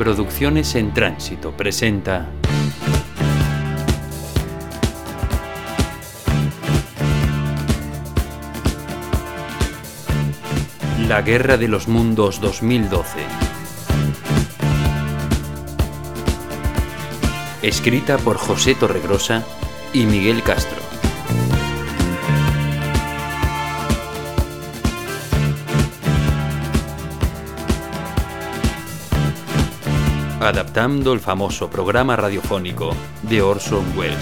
Producciones en Tránsito presenta La Guerra de los Mundos 2012. Escrita por José Torregrosa y Miguel Castro. Adaptando el famoso programa radiofónico de Orson Welles.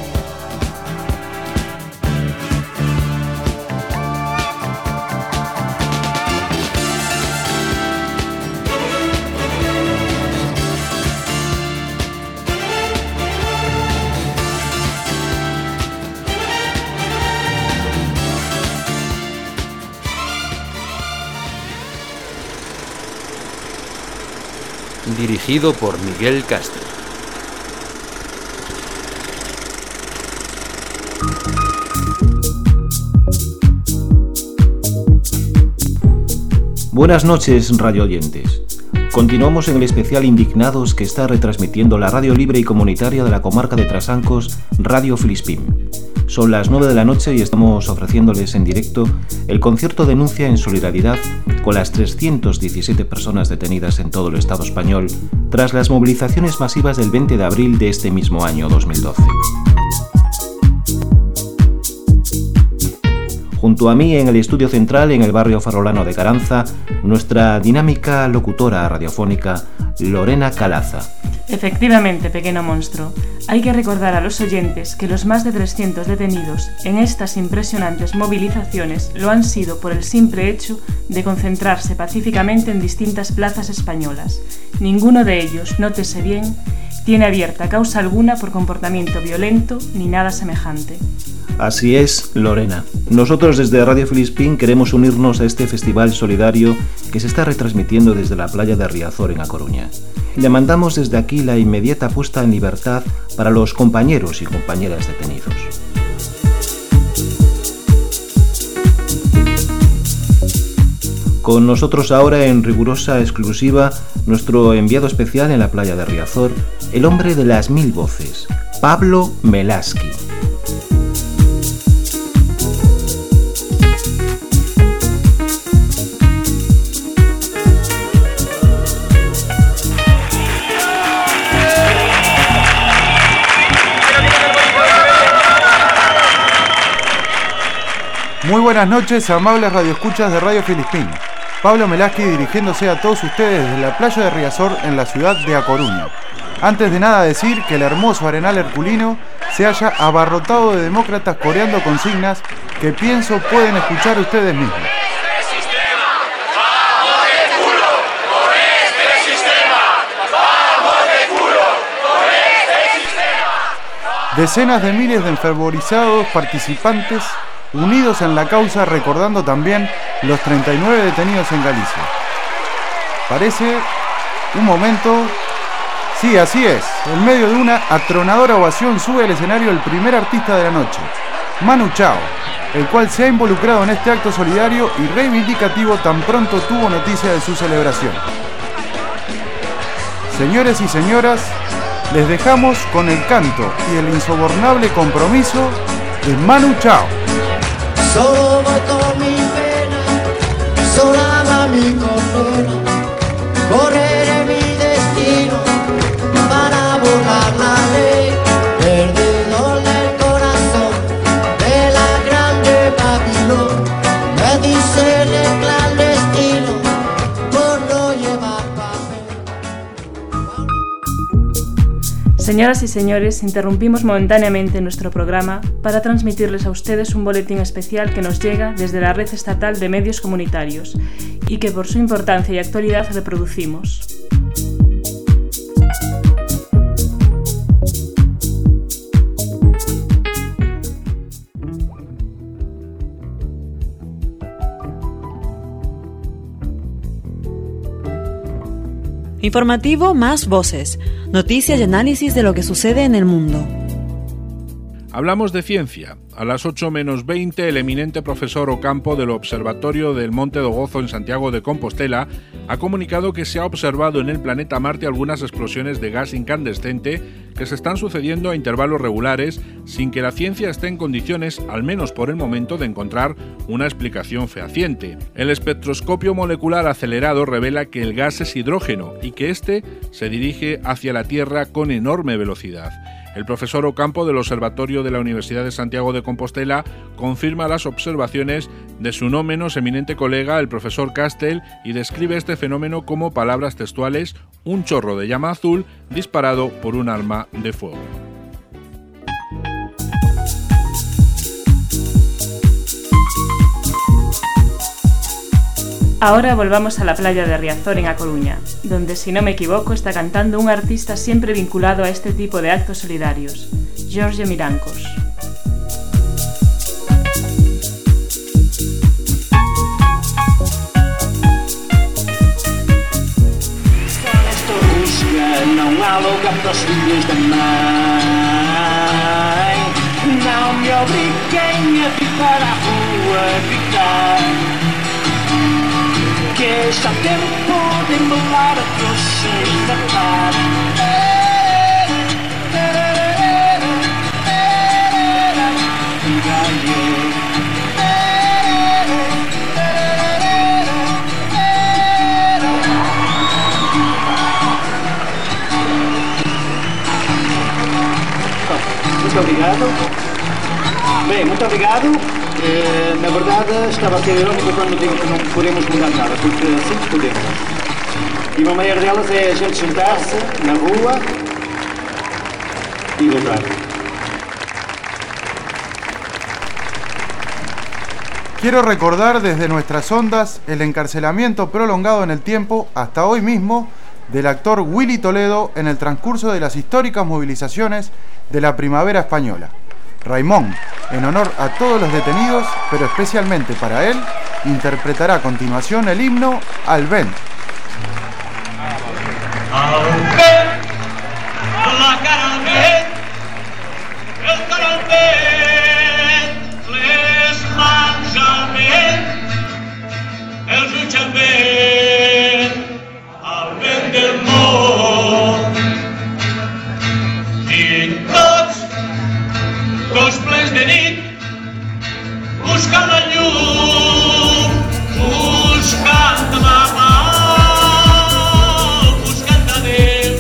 Dirigido por Miguel Castro. Buenas noches, radio oyentes. Continuamos en el especial Indignados que está retransmitiendo la radio libre y comunitaria de la comarca de Trasancos, Radio Filispín. Son las 9 de la noche y estamos ofreciéndoles en directo el concierto denuncia en solidaridad con las 317 personas detenidas en todo el Estado español tras las movilizaciones masivas del 20 de abril de este mismo año 2012. Junto a mí en el estudio central en el barrio farolano de Caranza, nuestra dinámica locutora radiofónica Lorena Calaza. Efectivamente, pequeño monstruo. Hay que recordar a los oyentes que los más de 300 detenidos en estas impresionantes movilizaciones lo han sido por el simple hecho de concentrarse pacíficamente en distintas plazas españolas. Ninguno de ellos, nótese bien, tiene abierta causa alguna por comportamiento violento ni nada semejante. Así es, Lorena. Nosotros desde Radio Filispín queremos unirnos a este festival solidario que se está retransmitiendo desde la playa de Riazor en A Coruña. Le mandamos desde aquí la inmediata puesta en libertad para los compañeros y compañeras detenidos. Con nosotros ahora en rigurosa exclusiva nuestro enviado especial en la playa de Riazor, el hombre de las 1000 voces, Pablo Melaski. Muy buenas noches, amables radioescuchas de Radio Filispín. Pablo Melaski dirigiéndose a todos ustedes desde la playa de Riazor en la ciudad de A Coruña. Antes de nada decir que el hermoso arenal herculino se halla abarrotado de demócratas coreando consignas que pienso pueden escuchar ustedes mismos. Decenas de miles de enfervorizados participantes unidos en la causa, recordando también los 39 detenidos en Galicia. Parece un momento... Sí, así es. En medio de una atronadora ovación sube al escenario el primer artista de la noche, Manu Chao, el cual se ha involucrado en este acto solidario y reivindicativo tan pronto tuvo noticia de su celebración. Señores y señoras, les dejamos con el canto y el insobornable compromiso de Manu Chao. Solo voy con mi pena, sola va mi condena, correré mi destino para borrar la ley, perdido del corazón de la grande Babilón, me dicen el clandestino por no llevar papel. Señoras y señores, interrumpimos momentáneamente nuestro programa para transmitirles a ustedes un boletín especial que nos llega desde la Red Estatal de Medios Comunitarios y que por su importancia y actualidad reproducimos. Informativo Más Voces, noticias y análisis de lo que sucede en el mundo. Hablamos de ciencia. A las 8 menos 20, el eminente profesor Ocampo del Observatorio del Monte do Gozo en Santiago de Compostela ha comunicado que se ha observado en el planeta Marte algunas explosiones de gas incandescente que se están sucediendo a intervalos regulares sin que la ciencia esté en condiciones, al menos por el momento, de encontrar una explicación fehaciente. El espectroscopio molecular acelerado revela que el gas es hidrógeno y que éste se dirige hacia la Tierra con enorme velocidad. El profesor Ocampo del Observatorio de la Universidad de Santiago de Compostela confirma las observaciones de su no menos eminente colega, el profesor Castell, y describe este fenómeno como, palabras textuales, un chorro de llama azul disparado por un arma de fuego. Ahora volvamos a la playa de Riazor en A Coruña, donde, si no me equivoco, está cantando un artista siempre vinculado a este tipo de actos solidarios, Jorge Mirancos. Não há lugar para os filhos da mãe. Não me obriguem a vir para a rua gritar, que está tempo de embolar a trouxa e matar. Muito obrigado. Bem, muito obrigado. Na verdade, estava a ser irónico quando digo que não podemos mudar nada, porque sempre podemos. E uma maneira delas é a gente sentar-se na rua e lutar. Quiero recordar desde nuestras ondas el encarcelamiento prolongado en el tiempo, hasta hoy mismo, del actor Willy Toledo en el transcurso de las históricas movilizaciones de la Primavera Española. Raimón, en honor a todos los detenidos, pero especialmente para él, interpretará a continuación el himno Al vent. Al vent, la cara al vent, el cor al vent, les mans al vent, els ulls al vent del món. I tots plens de nit, buscant la llum, buscant la pau, buscant a Déu.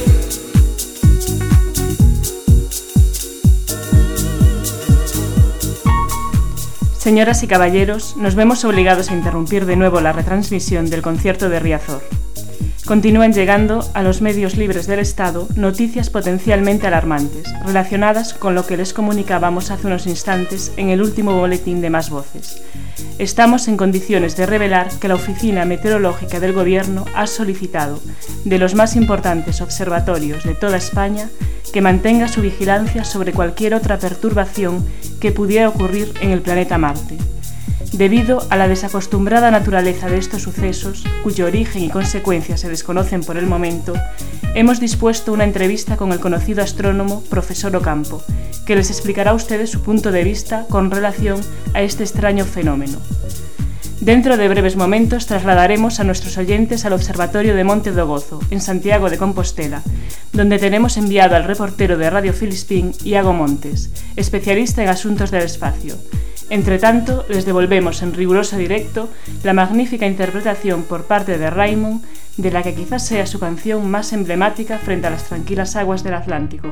Señoras y caballeros, nos vemos obligados a interrumpir de nuevo la retransmisión del concierto de Riazor. Continúan llegando a los medios libres del Estado noticias potencialmente alarmantes, relacionadas con lo que les comunicábamos hace unos instantes en el último boletín de Más Voces. Estamos en condiciones de revelar que la Oficina Meteorológica del Gobierno ha solicitado, de los más importantes observatorios de toda España, que mantenga su vigilancia sobre cualquier otra perturbación que pudiera ocurrir en el planeta Marte. Debido a la desacostumbrada naturaleza de estos sucesos, cuyo origen y consecuencias se desconocen por el momento, hemos dispuesto una entrevista con el conocido astrónomo profesor Ocampo, que les explicará a ustedes su punto de vista con relación a este extraño fenómeno. Dentro de breves momentos trasladaremos a nuestros oyentes al Observatorio de Monte do Gozo, en Santiago de Compostela, donde tenemos enviado al reportero de Radio Filispín, Iago Montes, especialista en asuntos del espacio. Entre tanto, les devolvemos en riguroso directo la magnífica interpretación por parte de Raimon de la que quizás sea su canción más emblemática frente a las tranquilas aguas del Atlántico.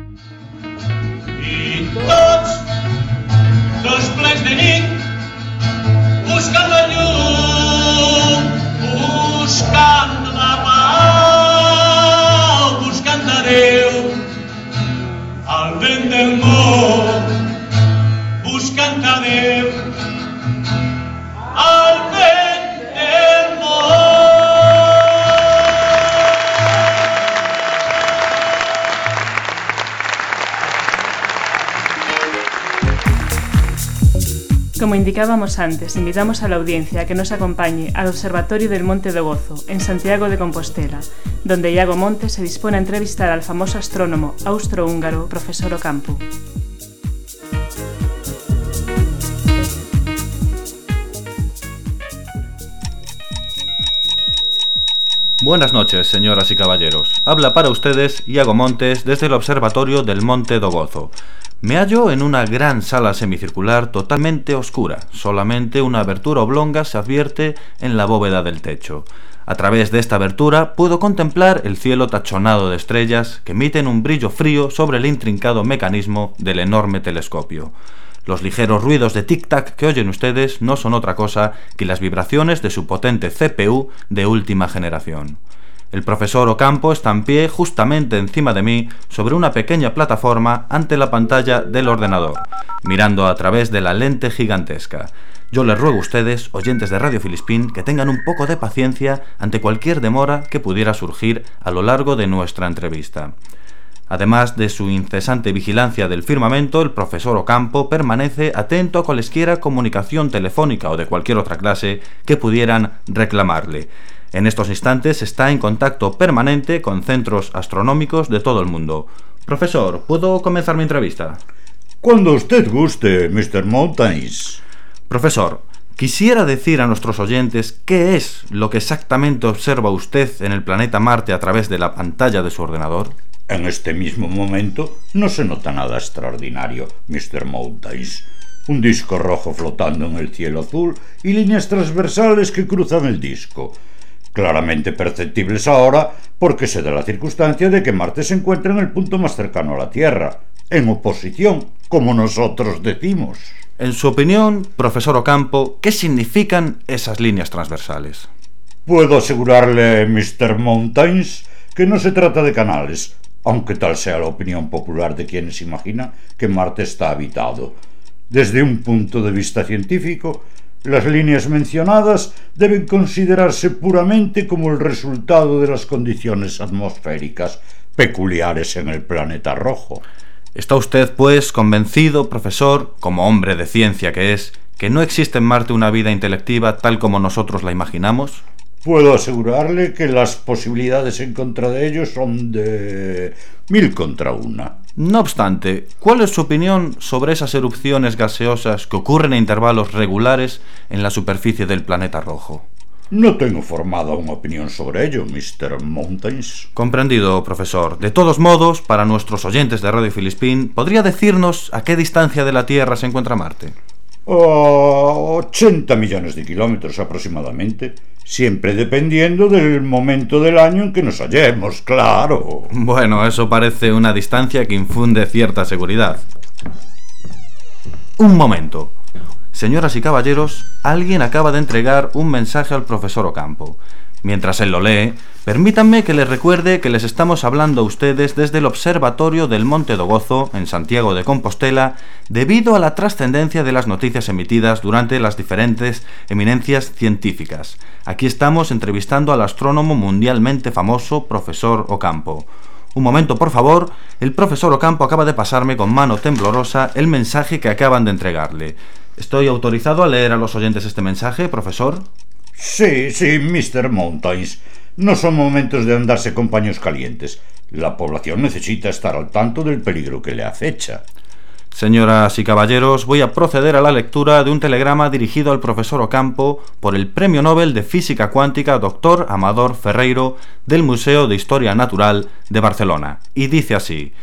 I tots plens de nit, buscant la llum, buscant la pau, buscant a Déu, al vent del món, buscant a Déu, al vent del món. Como indicábamos antes, invitamos a la audiencia a que nos acompañe al Observatorio del Monte do Gozo, en Santiago de Compostela, donde Iago Montes se dispone a entrevistar al famoso astrónomo austrohúngaro profesor Ocampo. Buenas noches, señoras y caballeros. Habla para ustedes Iago Montes desde el observatorio del Monte do Gozo. Me hallo en una gran sala semicircular totalmente oscura. Solamente una abertura oblonga se advierte en la bóveda del techo. A través de esta abertura puedo contemplar el cielo tachonado de estrellas que emiten un brillo frío sobre el intrincado mecanismo del enorme telescopio. Los ligeros ruidos de tic-tac que oyen ustedes no son otra cosa que las vibraciones de su potente CPU de última generación. El profesor Ocampo está en pie justamente encima de mí sobre una pequeña plataforma ante la pantalla del ordenador, mirando a través de la lente gigantesca. Yo les ruego a ustedes, oyentes de Radio Filispín, que tengan un poco de paciencia ante cualquier demora que pudiera surgir a lo largo de nuestra entrevista. Además de su incesante vigilancia del firmamento, el profesor Ocampo permanece atento a cualesquiera comunicación telefónica o de cualquier otra clase que pudieran reclamarle. En estos instantes está en contacto permanente con centros astronómicos de todo el mundo. Profesor, ¿puedo comenzar mi entrevista? Cuando usted guste, Mr. Mountains. Profesor, quisiera decir a nuestros oyentes qué es lo que exactamente observa usted en el planeta Marte a través de la pantalla de su ordenador. En este mismo momento no se nota nada extraordinario, Mr. Mountains. Un disco rojo flotando en el cielo azul y líneas transversales que cruzan el disco. Claramente perceptibles ahora porque se da la circunstancia de que Marte se encuentra en el punto más cercano a la Tierra, en oposición, como nosotros decimos. En su opinión, profesor Ocampo, ¿qué significan esas líneas transversales? Puedo asegurarle, Mr. Mountains, que no se trata de canales, aunque tal sea la opinión popular de quienes imaginan que Marte está habitado. Desde un punto de vista científico, las líneas mencionadas deben considerarse puramente como el resultado de las condiciones atmosféricas peculiares en el planeta rojo. ¿Está usted, pues, convencido, profesor, como hombre de ciencia que es, que no existe en Marte una vida intelectiva tal como nosotros la imaginamos? Puedo asegurarle que las posibilidades en contra de ellos son de 1000 contra 1. No obstante, ¿cuál es su opinión sobre esas erupciones gaseosas que ocurren a intervalos regulares en la superficie del planeta rojo? No tengo formada una opinión sobre ello, Mr. Mountains. Comprendido, profesor. De todos modos, para nuestros oyentes de Radio Filispín, ¿podría decirnos a qué distancia de la Tierra se encuentra Marte? 80 millones de kilómetros aproximadamente, siempre dependiendo del momento del año en que nos hallemos, claro. Bueno, eso parece una distancia que infunde cierta seguridad. Un momento. Señoras y caballeros, alguien acaba de entregar un mensaje al profesor Ocampo. Mientras él lo lee, permítanme que les recuerde que les estamos hablando a ustedes desde el observatorio del Monte do Gozo, en Santiago de Compostela, debido a la trascendencia de las noticias emitidas durante las diferentes eminencias científicas. Aquí estamos entrevistando al astrónomo mundialmente famoso profesor Ocampo. Un momento, por favor. El profesor Ocampo acaba de pasarme con mano temblorosa el mensaje que acaban de entregarle. ¿Estoy autorizado a leer a los oyentes este mensaje, profesor? Sí, Mr. Mountains. No son momentos de andarse con paños calientes. La población necesita estar al tanto del peligro que le acecha. Señoras y caballeros, voy a proceder a la lectura de un telegrama dirigido al profesor Ocampo por el Premio Nobel de Física Cuántica Dr. Amador Ferreiro del Museo de Historia Natural de Barcelona. Y dice así: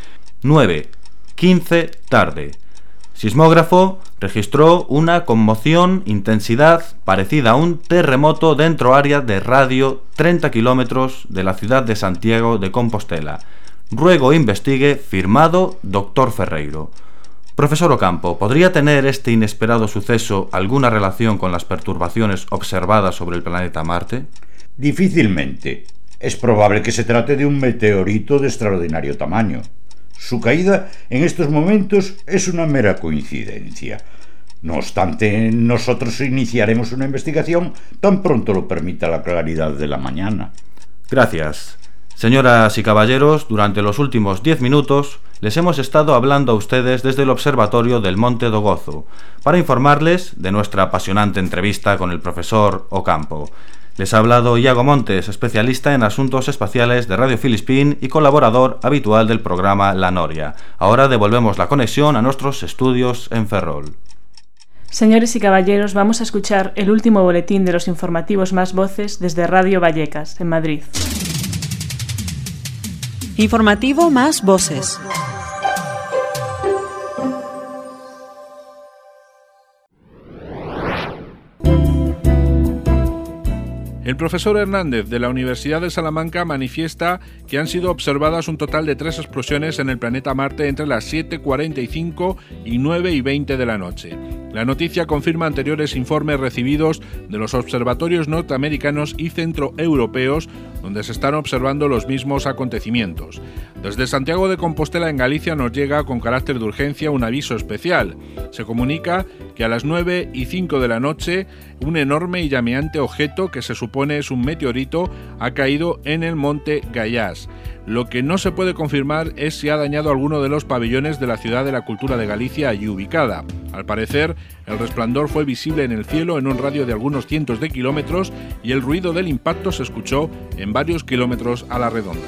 9:15 tarde. Sismógrafo registró una conmoción intensidad parecida a un terremoto dentro área de radio 30 kilómetros de la ciudad de Santiago de Compostela. Ruego investigue, firmado Dr. Ferreiro. Profesor Ocampo, ¿podría tener este inesperado suceso alguna relación con las perturbaciones observadas sobre el planeta Marte? Difícilmente. Es probable que se trate de un meteorito de extraordinario tamaño. Su caída en estos momentos es una mera coincidencia. No obstante, nosotros iniciaremos una investigación tan pronto lo permita la claridad de la mañana. Gracias. Señoras y caballeros, durante los últimos 10 minutos les hemos estado hablando a ustedes desde el observatorio del Monte do Gozo para informarles de nuestra apasionante entrevista con el profesor Ocampo. Les ha hablado Iago Montes, especialista en asuntos espaciales de Radio Filispín y colaborador habitual del programa La Noria. Ahora devolvemos la conexión a nuestros estudios en Ferrol. Señores y caballeros, vamos a escuchar el último boletín de los informativos Más Voces desde Radio Vallecas, en Madrid. Informativo Más Voces. El profesor Hernández de la Universidad de Salamanca manifiesta que han sido observadas un total de 3 explosiones en el planeta Marte entre las 7:45 y 9:20 de la noche. La noticia confirma anteriores informes recibidos de los observatorios norteamericanos y centroeuropeos, donde se están observando los mismos acontecimientos. Desde Santiago de Compostela, en Galicia, nos llega con carácter de urgencia un aviso especial. Se comunica que a las 9:05 de la noche un enorme y llameante objeto, que se supone es un meteorito, ha caído en el monte Gaiás. Lo que no se puede confirmar es si ha dañado alguno de los pabellones de la Ciudad de la Cultura de Galicia allí ubicada. Al parecer, el resplandor fue visible en el cielo en un radio de algunos cientos de kilómetros y el ruido del impacto se escuchó en varios kilómetros a la redonda.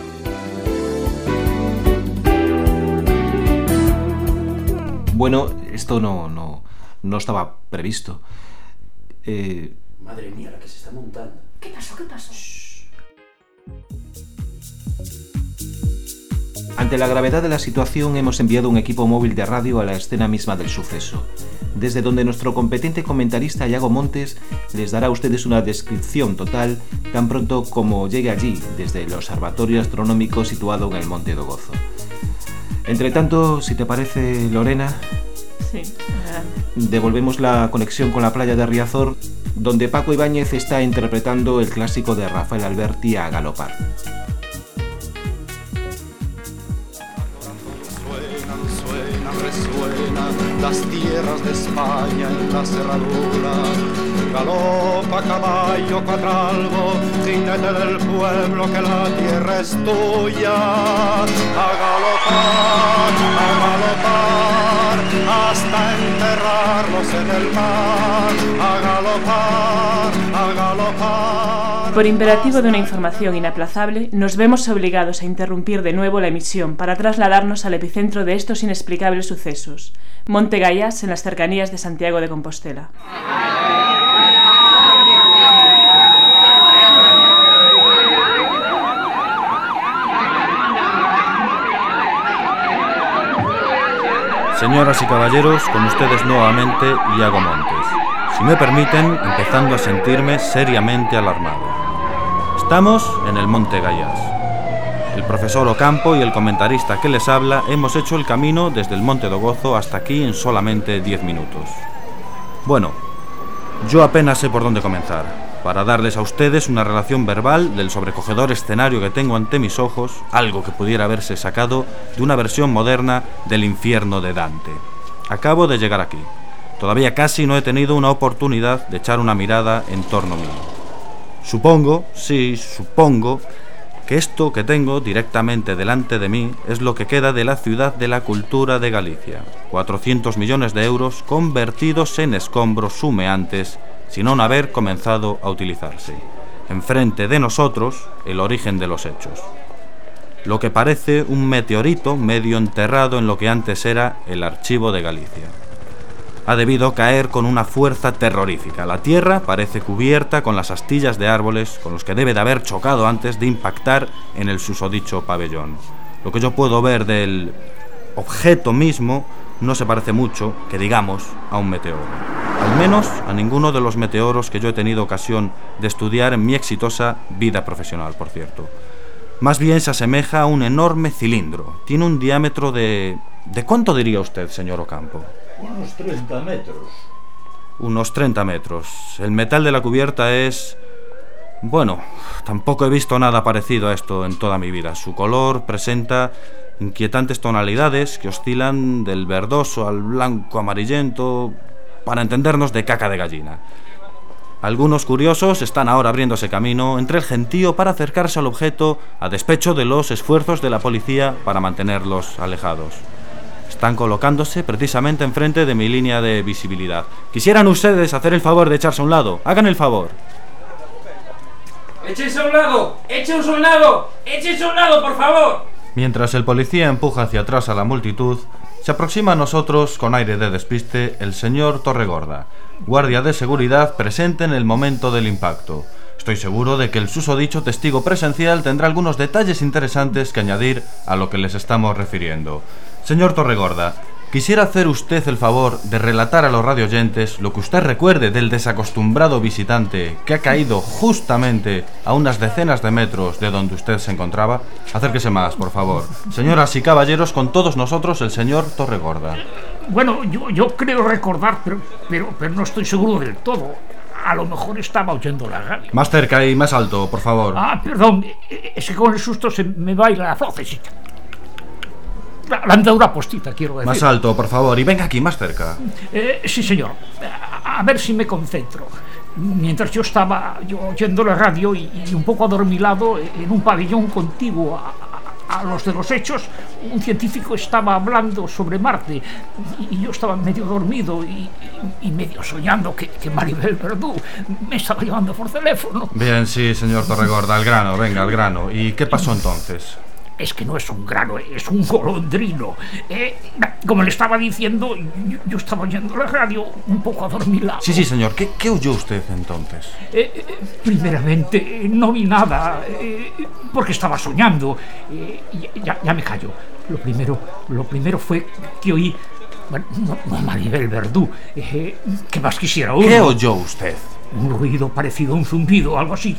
Bueno, esto no estaba previsto. Madre mía, la que se está montando. ¿Qué pasó? Shh. Ante la gravedad de la situación, hemos enviado un equipo móvil de radio a la escena misma del suceso, desde donde nuestro competente comentarista Iago Montes les dará a ustedes una descripción total tan pronto como llegue allí, desde el observatorio astronómico situado en el Monte do Gozo. Entre tanto, si te parece, Lorena, sí, devolvemos la conexión con la playa de Riazor, donde Paco Ibáñez está interpretando el clásico de Rafael Alberti, A Galopar. Resuenan las tierras de España en la cerradura. Galopa caballo cuadralgo, jinete del pueblo, que la tierra es tuya. A galopar, hasta enterrarlos en el mar. A galopar. Por imperativo de una información inaplazable, nos vemos obligados a interrumpir de nuevo la emisión para trasladarnos al epicentro de estos inexplicables sucesos, Monte Gaiás, en las cercanías de Santiago de Compostela. Señoras y caballeros, con ustedes nuevamente Iago Montes. Si me permiten, empezando a sentirme seriamente alarmado. Estamos en el Monte Gaiás. El profesor Ocampo y el comentarista que les habla hemos hecho el camino desde el Monte do Gozo hasta aquí en solamente 10 minutos. Bueno, yo apenas sé por dónde comenzar, para darles a ustedes una relación verbal del sobrecogedor escenario que tengo ante mis ojos, algo que pudiera haberse sacado de una versión moderna del infierno de Dante. Acabo de llegar aquí. Todavía casi no he tenido una oportunidad de echar una mirada en torno mío. Supongo que esto que tengo directamente delante de mí es lo que queda de la Ciudad de la Cultura de Galicia. 400 millones de euros convertidos en escombros humeantes sin aún haber comenzado a utilizarse. Enfrente de nosotros, el origen de los hechos. Lo que parece un meteorito medio enterrado en lo que antes era el Archivo de Galicia. Ha debido caer con una fuerza terrorífica. La tierra parece cubierta con las astillas de árboles con los que debe de haber chocado antes de impactar en el susodicho pabellón. Lo que yo puedo ver del objeto mismo no se parece mucho, que digamos, a un meteoro. Al menos a ninguno de los meteoros que yo he tenido ocasión de estudiar en mi exitosa vida profesional, por cierto. Más bien se asemeja a un enorme cilindro. Tiene un diámetro de... ¿De cuánto diría usted, señor Ocampo? Unos 30 metros. Unos 30 metros. El metal de la cubierta es... Bueno, tampoco he visto nada parecido a esto en toda mi vida. Su color presenta inquietantes tonalidades que oscilan del verdoso al blanco amarillento, para entendernos, de caca de gallina. Algunos curiosos están ahora abriéndose camino entre el gentío para acercarse al objeto, a despecho de los esfuerzos de la policía para mantenerlos alejados. Están colocándose precisamente enfrente de mi línea de visibilidad. ¿Quisieran ustedes hacer el favor de echarse a un lado? Hagan el favor. ¡Échense a un lado! ¡Échense a un lado! ¡Échense a un lado, por favor! Mientras el policía empuja hacia atrás a la multitud, se aproxima a nosotros con aire de despiste el señor Torregorda, guardia de seguridad presente en el momento del impacto. Estoy seguro de que el susodicho testigo presencial tendrá algunos detalles interesantes que añadir a lo que les estamos refiriendo. Señor Torregorda, quisiera hacer usted el favor de relatar a los radioyentes lo que usted recuerde del desacostumbrado visitante que ha caído justamente a unas decenas de metros de donde usted se encontraba. Acérquese más, por favor. Señoras y caballeros, con todos nosotros el señor Torregorda. Bueno, yo creo recordar, pero no estoy seguro del todo. A lo mejor estaba oyendo la radio. Más cerca y más alto, por favor. Perdón, es que con el susto se me baila la vocecita. La andadura postita, quiero decir. Más alto, por favor, y venga aquí, más cerca. Sí, señor. A ver si me concentro. Mientras yo estaba oyendo la radio y un poco adormilado en un pabellón contiguo a los de los hechos, un científico estaba hablando sobre Marte y yo estaba medio dormido y medio soñando que Maribel Verdú me estaba llamando por teléfono. Bien, sí, señor Torregorda, al grano, venga, al grano. ¿Y qué pasó entonces? Es que no es un grano, es un golondrino. Como le estaba diciendo, yo estaba oyendo la radio un poco adormilado. Sí, señor. ¿Qué oyó usted entonces? Primeramente, no vi nada, porque estaba soñando. Ya me callo. Lo primero fue que oí... Bueno, Maribel Verdú. ¿Qué más quisiera oír? ¿Qué oyó usted? Un ruido parecido a un zumbido, algo así.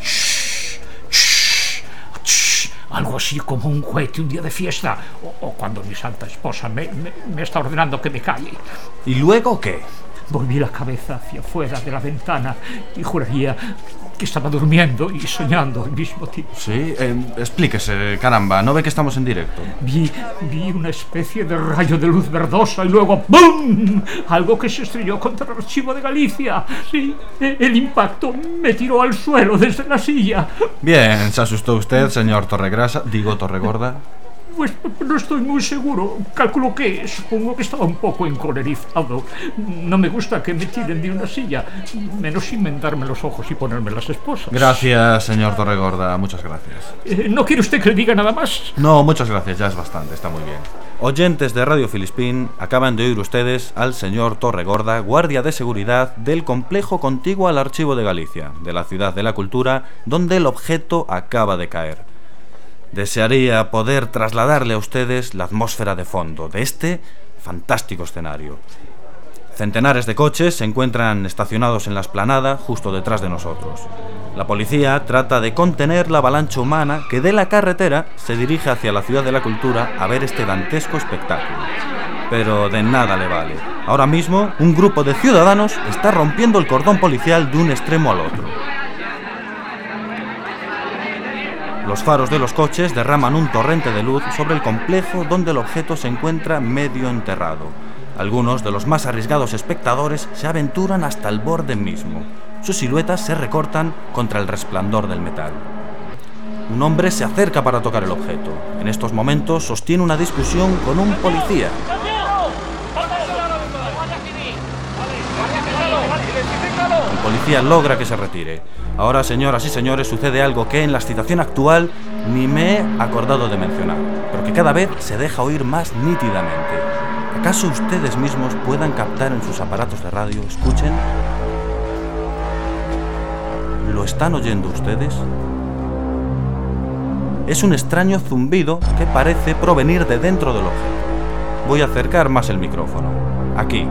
Algo así como un cohete un día de fiesta, o cuando mi santa esposa me está ordenando que me calle. ¿Y luego qué? Volví la cabeza hacia afuera de la ventana y juraría que estaba durmiendo y soñando al mismo tiempo. Sí, explíquese, caramba, ¿no ve que estamos en directo? Vi una especie de rayo de luz verdosa y luego ¡bum! Algo que se estrelló contra el archivo de Galicia. Sí, el impacto me tiró al suelo desde la silla. Bien, ¿se asustó usted, señor Torregorda? Pues no estoy muy seguro. Calculo que, supongo que estaba un poco encolerizado. No me gusta que me tiren de una silla, menos sin vendarme los ojos y ponerme las esposas. Gracias, señor Torregorda, muchas gracias. ¿No quiere usted que le diga nada más? No, muchas gracias, ya es bastante, está muy bien. Oyentes de Radio Filispín, acaban de oír ustedes al señor Torregorda, guardia de seguridad del complejo contiguo al Archivo de Galicia, de la Ciudad de la Cultura, donde el objeto acaba de caer. Desearía poder trasladarle a ustedes la atmósfera de fondo de este fantástico escenario. Centenares de coches se encuentran estacionados en la explanada justo detrás de nosotros. La policía trata de contener la avalancha humana que de la carretera se dirige hacia la Ciudad de la Cultura a ver este dantesco espectáculo. Pero de nada le vale. Ahora mismo, un grupo de ciudadanos está rompiendo el cordón policial de un extremo al otro. Los faros de los coches derraman un torrente de luz sobre el complejo donde el objeto se encuentra medio enterrado. Algunos de los más arriesgados espectadores se aventuran hasta el borde mismo. Sus siluetas se recortan contra el resplandor del metal. Un hombre se acerca para tocar el objeto. En estos momentos sostiene una discusión con un policía. El policía logra que se retire. Ahora, señoras y señores, sucede algo que en la situación actual ni me he acordado de mencionar, pero que cada vez se deja oír más nítidamente. ¿Acaso ustedes mismos puedan captar en sus aparatos de radio? Escuchen. ¿Lo están oyendo ustedes? Es un extraño zumbido que parece provenir de dentro del objeto. Voy a acercar más el micrófono. Aquí.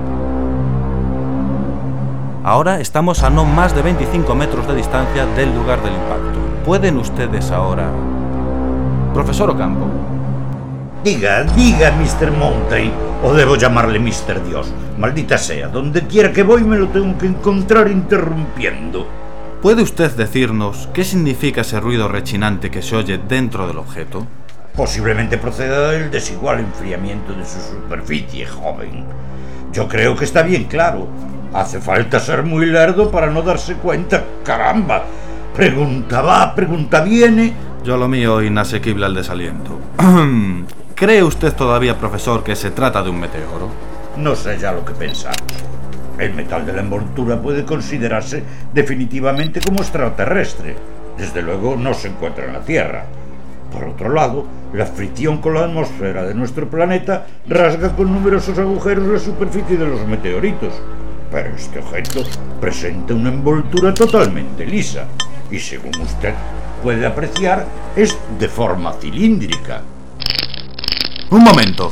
Ahora estamos a no más de 25 metros de distancia del lugar del impacto. ¿Pueden ustedes ahora...? Profesor Ocampo. Diga, Mr. Mountain, o debo llamarle Mr. Dios. Maldita sea, donde quiera que voy me lo tengo que encontrar interrumpiendo. ¿Puede usted decirnos qué significa ese ruido rechinante que se oye dentro del objeto? Posiblemente proceda del desigual enfriamiento de su superficie, joven. Yo creo que está bien claro. Hace falta ser muy lerdo para no darse cuenta. ¡Caramba! Pregunta va, pregunta viene. Yo lo mío inasequible al desaliento. ¿Cree usted todavía, profesor, que se trata de un meteoro? No sé ya lo que pensamos. El metal de la envoltura puede considerarse definitivamente como extraterrestre. Desde luego no se encuentra en la Tierra. Por otro lado, la fricción con la atmósfera de nuestro planeta rasga con numerosos agujeros la superficie de los meteoritos. Pero este objeto presenta una envoltura totalmente lisa y, según usted puede apreciar, es de forma cilíndrica. Un momento.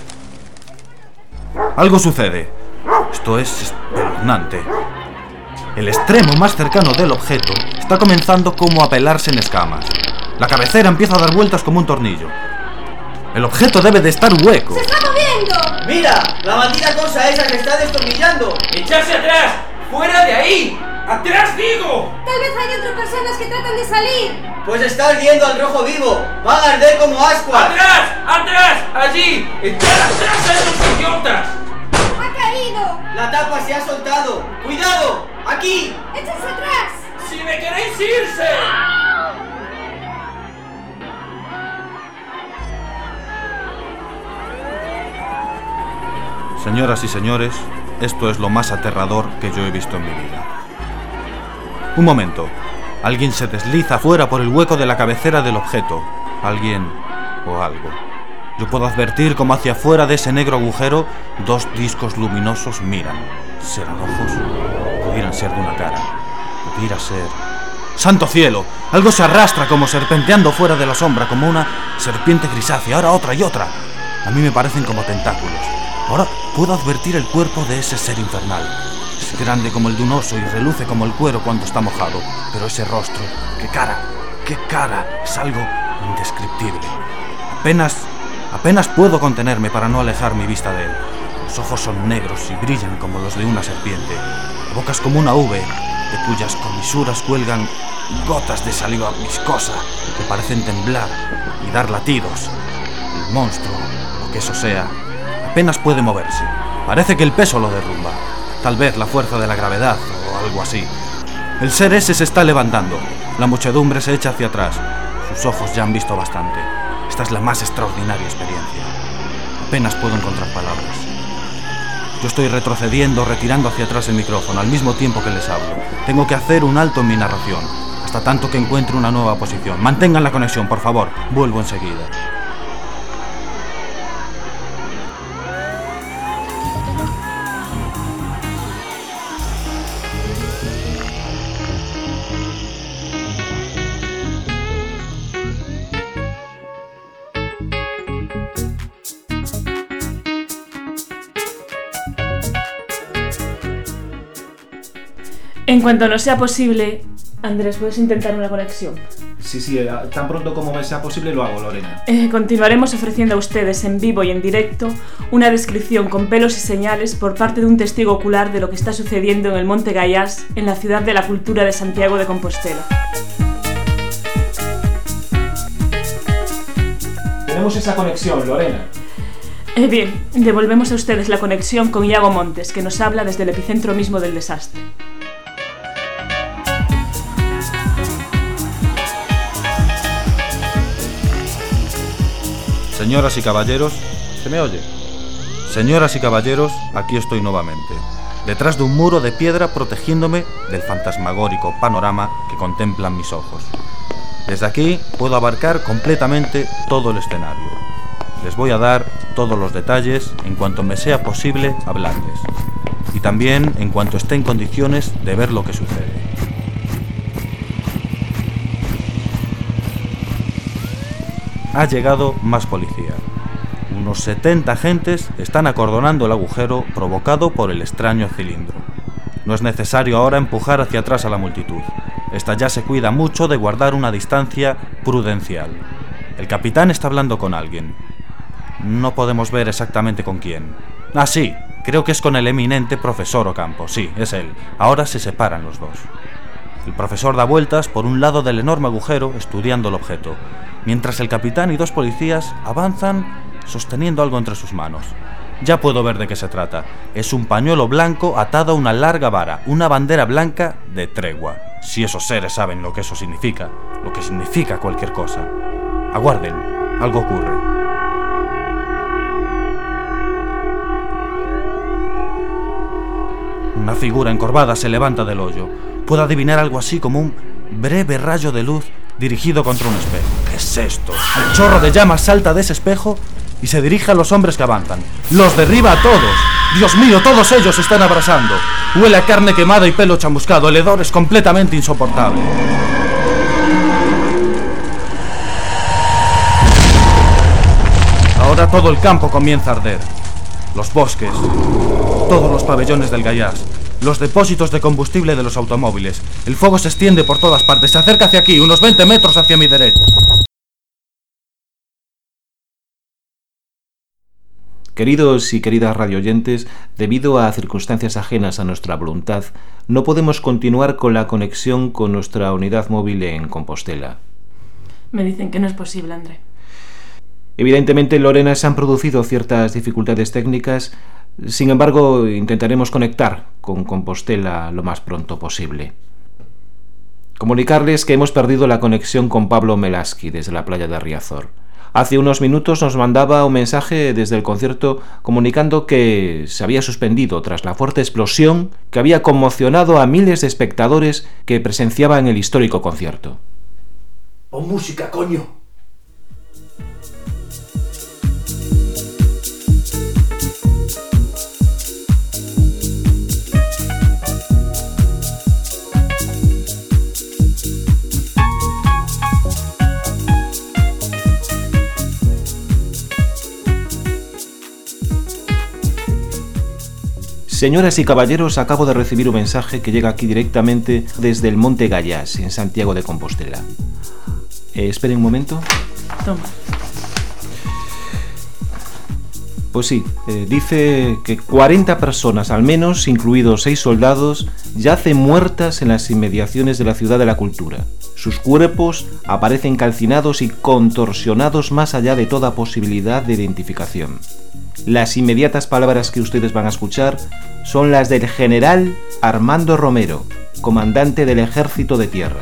Algo sucede. Esto es espeluznante. El extremo más cercano del objeto está comenzando como a pelarse en escamas. La cabecera empieza a dar vueltas como un tornillo. El objeto debe de estar hueco. ¡Se está moviendo! ¡Mira! ¡La maldita cosa esa que está destornillando! ¡Echarse atrás! ¡Fuera de ahí! ¡Atrás, digo! Tal vez hay otras personas que tratan de salir. Pues estás viendo al rojo vivo. ¡Va a arder como ascuas! ¡Atrás! ¡Atrás! ¡Allí! ¡Echad atrás a esos idiotas! ¡Ha caído! ¡La tapa se ha soltado! ¡Cuidado! ¡Aquí! ¡Échense atrás! ¡Si me queréis irse! Señoras y señores, esto es lo más aterrador que yo he visto en mi vida. Un momento. Alguien se desliza fuera por el hueco de la cabecera del objeto. Alguien o algo. Yo puedo advertir cómo hacia afuera de ese negro agujero dos discos luminosos miran. ¿Serán ojos? Pudieran ser de una cara. Pudiera ser... ¡Santo cielo! Algo se arrastra como serpenteando fuera de la sombra, como una serpiente grisácea, ahora otra y otra. A mí me parecen como tentáculos. Ahora puedo advertir el cuerpo de ese ser infernal. Es grande como el de un oso y reluce como el cuero cuando está mojado. Pero ese rostro, ¡qué cara! ¡Qué cara! Es algo indescriptible. Apenas puedo contenerme para no alejar mi vista de él. Los ojos son negros y brillan como los de una serpiente. La boca es como una V, de cuyas comisuras cuelgan gotas de saliva viscosa que parecen temblar y dar latidos. El monstruo, lo que eso sea, apenas puede moverse. Parece que el peso lo derrumba. Tal vez la fuerza de la gravedad o algo así. El ser ese se está levantando. La muchedumbre se echa hacia atrás. Sus ojos ya han visto bastante. Esta es la más extraordinaria experiencia. Apenas puedo encontrar palabras. Yo estoy retrocediendo, retirando hacia atrás el micrófono, al mismo tiempo que les hablo. Tengo que hacer un alto en mi narración, hasta tanto que encuentre una nueva posición. Mantengan la conexión, por favor. Vuelvo enseguida. En cuanto nos sea posible, Andrés, ¿puedes intentar una conexión? Sí, tan pronto como me sea posible lo hago, Lorena. Continuaremos ofreciendo a ustedes en vivo y en directo una descripción con pelos y señales por parte de un testigo ocular de lo que está sucediendo en el Monte Gaiás, en la ciudad de la cultura de Santiago de Compostela. Tenemos esa conexión, Lorena. Bien, devolvemos a ustedes la conexión con Iago Montes, que nos habla desde el epicentro mismo del desastre. Señoras y caballeros, ¿se me oye? Señoras y caballeros, aquí estoy nuevamente, detrás de un muro de piedra protegiéndome del fantasmagórico panorama que contemplan mis ojos. Desde aquí puedo abarcar completamente todo el escenario. Les voy a dar todos los detalles en cuanto me sea posible hablarles, y también en cuanto esté en condiciones de ver lo que sucede. Ha llegado más policía. Unos 70 agentes están acordonando el agujero provocado por el extraño cilindro. No es necesario ahora empujar hacia atrás a la multitud. Esta ya se cuida mucho de guardar una distancia prudencial. El capitán está hablando con alguien. No podemos ver exactamente con quién. Ah, sí, creo que es con el eminente profesor Ocampo. Sí, es él. Ahora se separan los dos. El profesor da vueltas por un lado del enorme agujero estudiando el objeto, mientras el capitán y dos policías avanzan sosteniendo algo entre sus manos. Ya puedo ver de qué se trata. Es un pañuelo blanco atado a una larga vara, una bandera blanca de tregua. Si esos seres saben lo que eso significa, lo que significa cualquier cosa. Aguarden, algo ocurre. Una figura encorvada se levanta del hoyo. Puedo adivinar algo así como un breve rayo de luz dirigido contra un espejo. ¿Qué es esto? El chorro de llamas salta de ese espejo y se dirige a los hombres que avanzan. Los derriba a todos. Dios mío, todos ellos se están abrasando. Huele a carne quemada y pelo chamuscado. El hedor es completamente insoportable. Ahora todo el campo comienza a arder. Los bosques, todos los pabellones del Gallás, los depósitos de combustible de los automóviles. El fuego se extiende por todas partes. Se acerca hacia aquí, unos 20 metros hacia mi derecha. Queridos y queridas radioyentes, debido a circunstancias ajenas a nuestra voluntad, no podemos continuar con la conexión con nuestra unidad móvil en Compostela. Me dicen que no es posible, André. Evidentemente, Lorena, se han producido ciertas dificultades técnicas. Sin embargo, intentaremos conectar con Compostela lo más pronto posible. Comunicarles que hemos perdido la conexión con Pablo Melaski desde la playa de Riazor. Hace unos minutos nos mandaba un mensaje desde el concierto comunicando que se había suspendido tras la fuerte explosión que había conmocionado a miles de espectadores que presenciaban el histórico concierto. ¡Pon música, coño! Señoras y caballeros, acabo de recibir un mensaje que llega aquí directamente desde el Monte Gallás, en Santiago de Compostela. Esperen un momento. Toma. Pues sí, dice que 40 personas al menos, incluidos 6 soldados, yacen muertas en las inmediaciones de la Ciudad de la Cultura. Sus cuerpos aparecen calcinados y contorsionados más allá de toda posibilidad de identificación. Las inmediatas palabras que ustedes van a escuchar son las del general Armando Romero, comandante del Ejército de Tierra.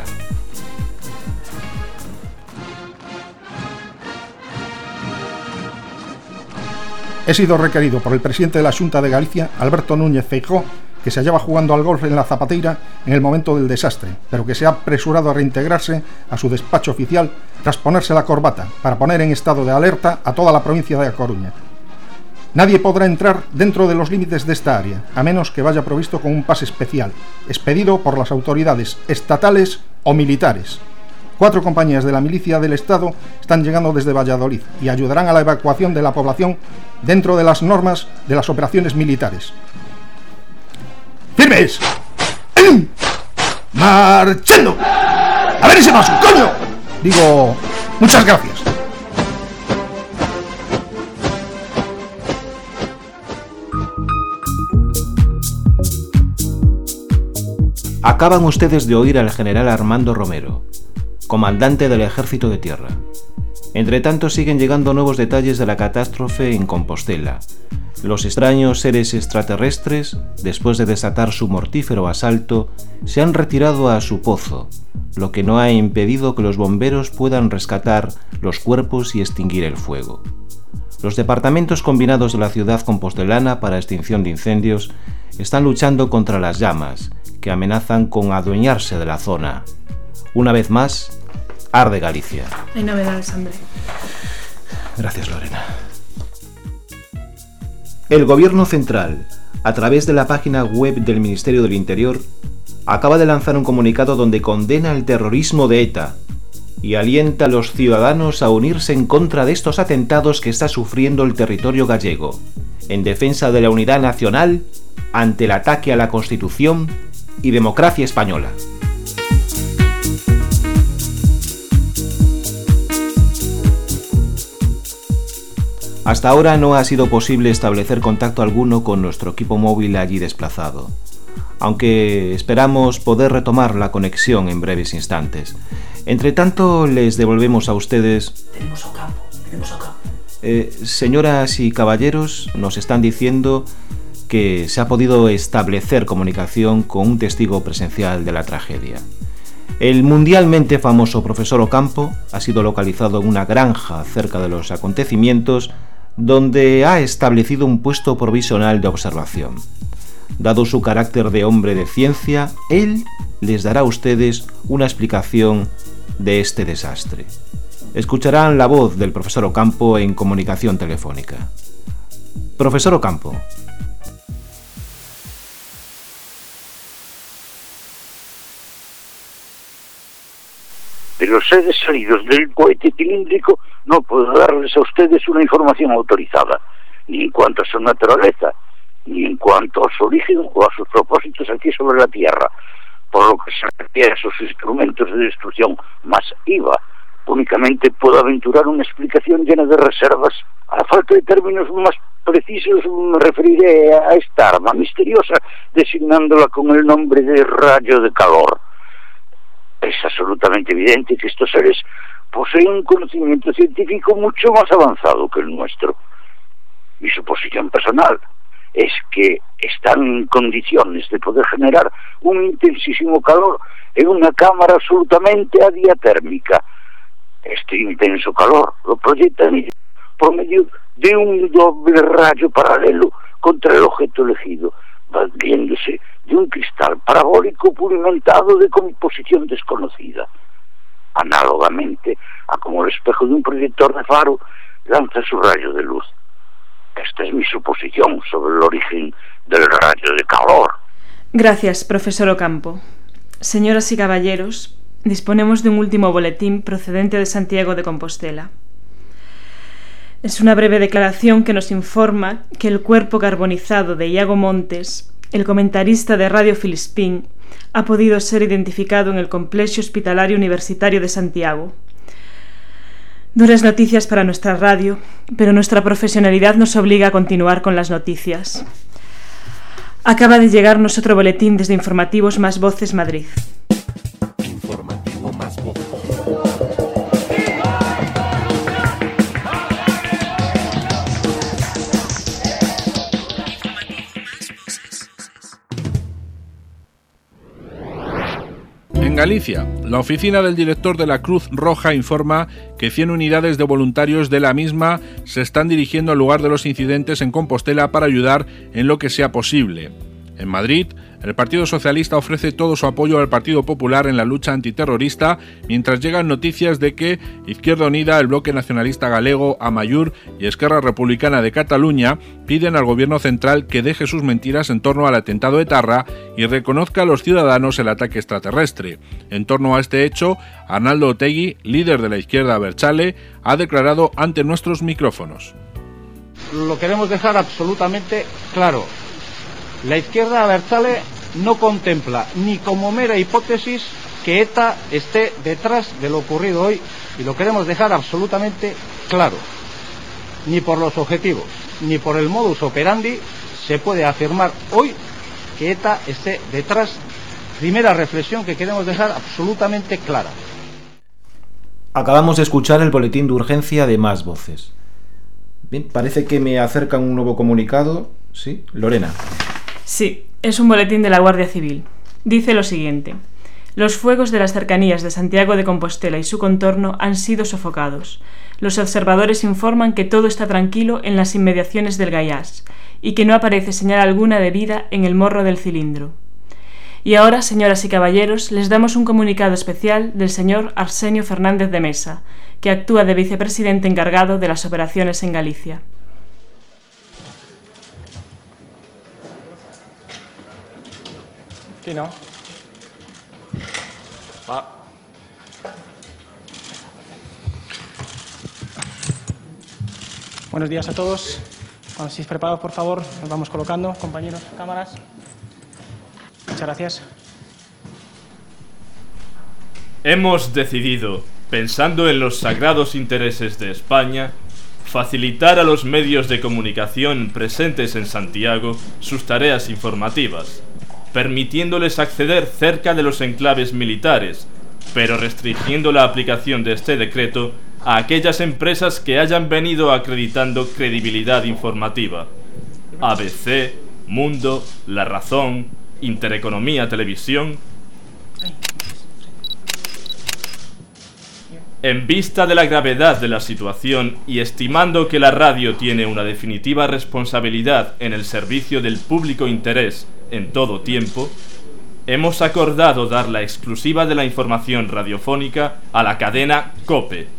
He sido requerido por el presidente de la Xunta de Galicia, Alberto Núñez Feijóo, que se hallaba jugando al golf en la Zapateira en el momento del desastre, pero que se ha apresurado a reintegrarse a su despacho oficial tras ponerse la corbata para poner en estado de alerta a toda la provincia de A Coruña. Nadie podrá entrar dentro de los límites de esta área, a menos que vaya provisto con un pase especial, expedido por las autoridades estatales o militares. 4 compañías de la milicia del Estado están llegando desde Valladolid y ayudarán a la evacuación de la población dentro de las normas de las operaciones militares. ¡Firmes! ¡Marchando! ¡A ver ese paso, coño! Digo, muchas gracias. Acaban ustedes de oír al general Armando Romero, comandante del Ejército de Tierra. Entre tanto, siguen llegando nuevos detalles de la catástrofe en Compostela. Los extraños seres extraterrestres, después de desatar su mortífero asalto, se han retirado a su pozo, lo que no ha impedido que los bomberos puedan rescatar los cuerpos y extinguir el fuego. Los departamentos combinados de la ciudad compostelana para extinción de incendios están luchando contra las llamas, que amenazan con adueñarse de la zona. Una vez más, arde Galicia. Hay novedades, André. Gracias, Lorena. El Gobierno Central, a través de la página web del Ministerio del Interior, acaba de lanzar un comunicado donde condena el terrorismo de ETA y alienta a los ciudadanos a unirse en contra de estos atentados que está sufriendo el territorio gallego, en defensa de la unidad nacional ante el ataque a la Constitución y democracia española. Hasta ahora no ha sido posible establecer contacto alguno con nuestro equipo móvil allí desplazado, aunque esperamos poder retomar la conexión en breves instantes. Entre tanto, les devolvemos a ustedes... Tenemos a campo. Señoras y caballeros, nos están diciendo que se ha podido establecer comunicación con un testigo presencial de la tragedia. El mundialmente famoso profesor Ocampo ha sido localizado en una granja cerca de los acontecimientos, donde ha establecido un puesto provisional de observación. Dado su carácter de hombre de ciencia, él les dará a ustedes una explicación de este desastre. escucharán la voz del profesor Ocampo en comunicación telefónica. Profesor Ocampo. De los seres salidos del cohete cilíndrico no puedo darles a ustedes una información autorizada, ni en cuanto a su naturaleza, ni en cuanto a su origen o a sus propósitos aquí sobre la Tierra, por lo que se refiere a sus instrumentos de destrucción masiva. Únicamente puedo aventurar una explicación llena de reservas. A falta de términos más precisos me referiré a esta arma misteriosa, designándola con el nombre de rayo de calor. Es absolutamente evidente que estos seres poseen un conocimiento científico mucho más avanzado que el nuestro. Mi suposición personal es que están en condiciones de poder generar un intensísimo calor en una cámara absolutamente adiatérmica. Este intenso calor lo proyectan por medio de un doble rayo paralelo contra el objeto elegido, valiéndose de un cristal parabólico pulimentado de composición desconocida, análogamente a como el espejo de un proyector de faro lanza su rayo de luz. Esta es mi suposición sobre el origen del rayo de calor. Gracias, profesor Ocampo. Señoras y caballeros, disponemos de un último boletín procedente de Santiago de Compostela. Es una breve declaración que nos informa que el cuerpo carbonizado de Iago Montes, el comentarista de Radio Filispín, ha podido ser identificado en el Complejo Hospitalario Universitario de Santiago. Duras noticias para nuestra radio, pero nuestra profesionalidad nos obliga a continuar con las noticias. Acaba de llegarnos otro boletín desde Informativos Más Voces Madrid. Informativo Más Voces. En Galicia, la oficina del director de la Cruz Roja informa que 100 unidades de voluntarios de la misma se están dirigiendo al lugar de los incidentes en Compostela para ayudar en lo que sea posible. En Madrid, el Partido Socialista ofrece todo su apoyo al Partido Popular en la lucha antiterrorista, mientras llegan noticias de que Izquierda Unida, el Bloque Nacionalista Galego, Amaiur y Esquerra Republicana de Cataluña piden al Gobierno central que deje sus mentiras en torno al atentado de Etarra y reconozca a los ciudadanos el ataque extraterrestre. En torno a este hecho, Arnaldo Otegi, líder de la izquierda abertzale, ha declarado ante nuestros micrófonos. Lo queremos dejar absolutamente claro. La izquierda abertzale no contempla ni como mera hipótesis que ETA esté detrás de lo ocurrido hoy, y lo queremos dejar absolutamente claro. Ni por los objetivos, ni por el modus operandi se puede afirmar hoy que ETA esté detrás. Primera reflexión que queremos dejar absolutamente clara. Acabamos de escuchar el boletín de urgencia de Más Voces. Bien, parece que me acercan un nuevo comunicado. ¿Sí? Lorena. Sí, es un boletín de la Guardia Civil. Dice lo siguiente: los fuegos de las cercanías de Santiago de Compostela y su contorno han sido sofocados. Los observadores informan que todo está tranquilo en las inmediaciones del Gaiás y que no aparece señal alguna de vida en el morro del cilindro. Y ahora, señoras y caballeros, les damos un comunicado especial del señor Arsenio Fernández de Mesa, que actúa de vicepresidente encargado de las operaciones en Galicia. Sí, ¿no? Buenos días a todos. Cuando estéis preparados, por favor, nos vamos colocando, compañeros, cámaras. Muchas gracias. Hemos decidido, pensando en los sagrados intereses de España, facilitar a los medios de comunicación presentes en Santiago sus tareas informativas, permitiéndoles acceder cerca de los enclaves militares, pero restringiendo la aplicación de este decreto a aquellas empresas que hayan venido acreditando credibilidad informativa. ABC, Mundo, La Razón, Intereconomía Televisión. En vista de la gravedad de la situación y estimando que la radio tiene una definitiva responsabilidad en el servicio del público interés en todo tiempo, hemos acordado dar la exclusiva de la información radiofónica a la cadena COPE,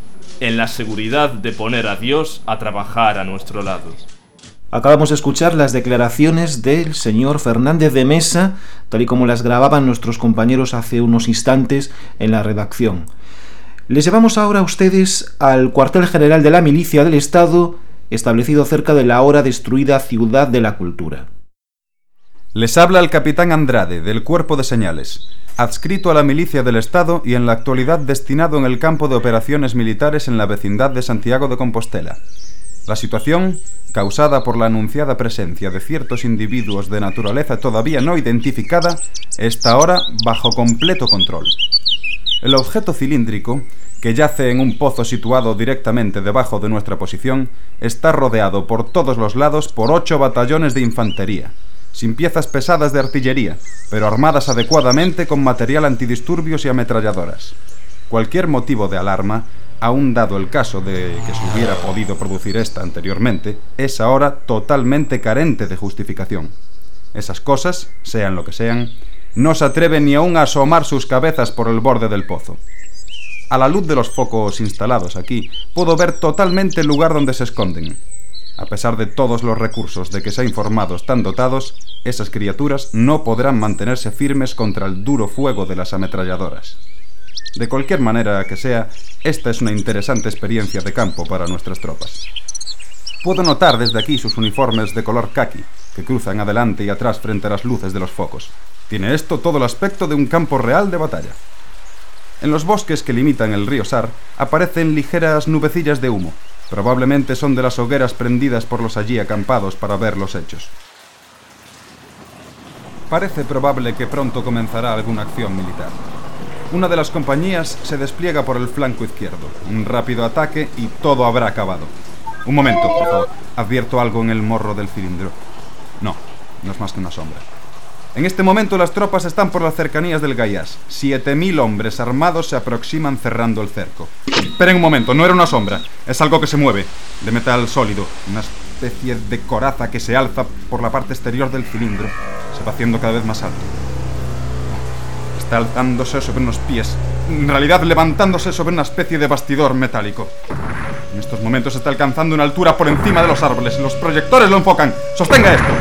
en la seguridad de poner a Dios a trabajar a nuestro lado. Acabamos de escuchar las declaraciones del señor Fernández de Mesa, tal y como las grababan nuestros compañeros hace unos instantes en la redacción. Les llevamos ahora a ustedes al cuartel general de la milicia del Estado, establecido cerca de la ahora destruida Ciudad de la Cultura. Les habla el capitán Andrade, del Cuerpo de Señales, adscrito a la milicia del Estado y en la actualidad destinado en el campo de operaciones militares en la vecindad de Santiago de Compostela. La situación, causada por la anunciada presencia de ciertos individuos de naturaleza todavía no identificada, está ahora bajo completo control. El objeto cilíndrico, que yace en un pozo situado directamente debajo de nuestra posición, está rodeado por todos los lados por 8 batallones de infantería, sin piezas pesadas de artillería, pero armadas adecuadamente con material antidisturbios y ametralladoras. Cualquier motivo de alarma, aun dado el caso de que se hubiera podido producir esta anteriormente, es ahora totalmente carente de justificación. Esas cosas, sean lo que sean, no se atreven ni aún a asomar sus cabezas por el borde del pozo. A la luz de los focos instalados aquí, puedo ver totalmente el lugar donde se esconden. A pesar de todos los recursos de que se ha informado están dotados, esas criaturas no podrán mantenerse firmes contra el duro fuego de las ametralladoras. De cualquier manera que sea, esta es una interesante experiencia de campo para nuestras tropas. Puedo notar desde aquí sus uniformes de color caqui, que cruzan adelante y atrás frente a las luces de los focos. Tiene esto todo el aspecto de un campo real de batalla. En los bosques que limitan el río Sar aparecen ligeras nubecillas de humo. Probablemente son de las hogueras prendidas por los allí acampados para ver los hechos. Parece probable que pronto comenzará alguna acción militar. Una de las compañías se despliega por el flanco izquierdo. Un rápido ataque y todo habrá acabado. Un momento, por favor. Advierto algo en el morro del cilindro. No es más que una sombra. En este momento las tropas están por las cercanías del Gaiás. 7000 hombres armados se aproximan cerrando el cerco. Esperen un momento, no era una sombra. Es algo que se mueve, de metal sólido. Una especie de coraza que se alza por la parte exterior del cilindro. Se va haciendo cada vez más alto. Está alzándose sobre unos pies. En realidad levantándose sobre una especie de bastidor metálico. En estos momentos está alcanzando una altura por encima de los árboles. Los proyectores lo enfocan. ¡Sostenga esto!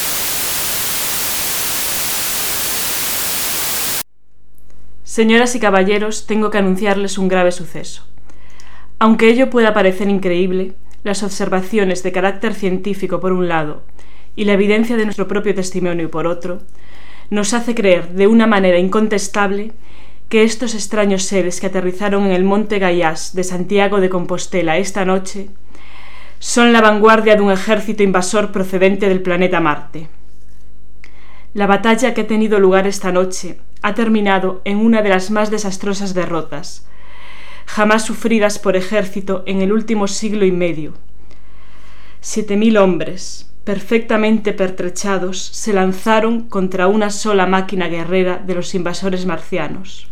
Señoras y caballeros, tengo que anunciarles un grave suceso. Aunque ello pueda parecer increíble, las observaciones de carácter científico por un lado y la evidencia de nuestro propio testimonio por otro, nos hace creer de una manera incontestable que estos extraños seres que aterrizaron en el monte Gaiás de Santiago de Compostela esta noche son la vanguardia de un ejército invasor procedente del planeta Marte. La batalla que ha tenido lugar esta noche ha terminado en una de las más desastrosas derrotas jamás sufridas por ejército en el último siglo y medio. 7000 hombres, perfectamente pertrechados, se lanzaron contra una sola máquina guerrera de los invasores marcianos.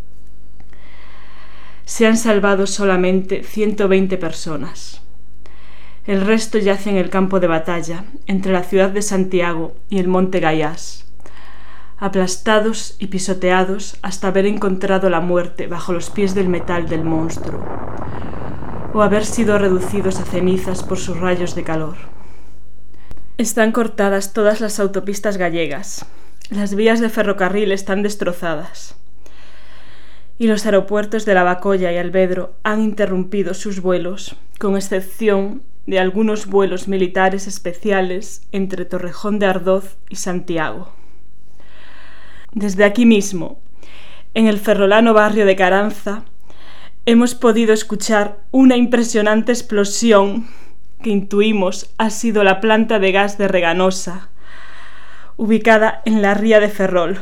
Se han salvado solamente 120 personas. El resto yace en el campo de batalla, entre la ciudad de Santiago y el monte Gaiás, aplastados y pisoteados hasta haber encontrado la muerte bajo los pies del metal del monstruo, o haber sido reducidos a cenizas por sus rayos de calor. Están cortadas todas las autopistas gallegas, las vías de ferrocarril están destrozadas, y los aeropuertos de Lavacolla y Alvedro han interrumpido sus vuelos, con excepción de algunos vuelos militares especiales entre Torrejón de Ardoz y Santiago. Desde aquí mismo, en el ferrolano barrio de Caranza, hemos podido escuchar una impresionante explosión que intuimos ha sido la planta de gas de Reganosa, ubicada en la ría de Ferrol.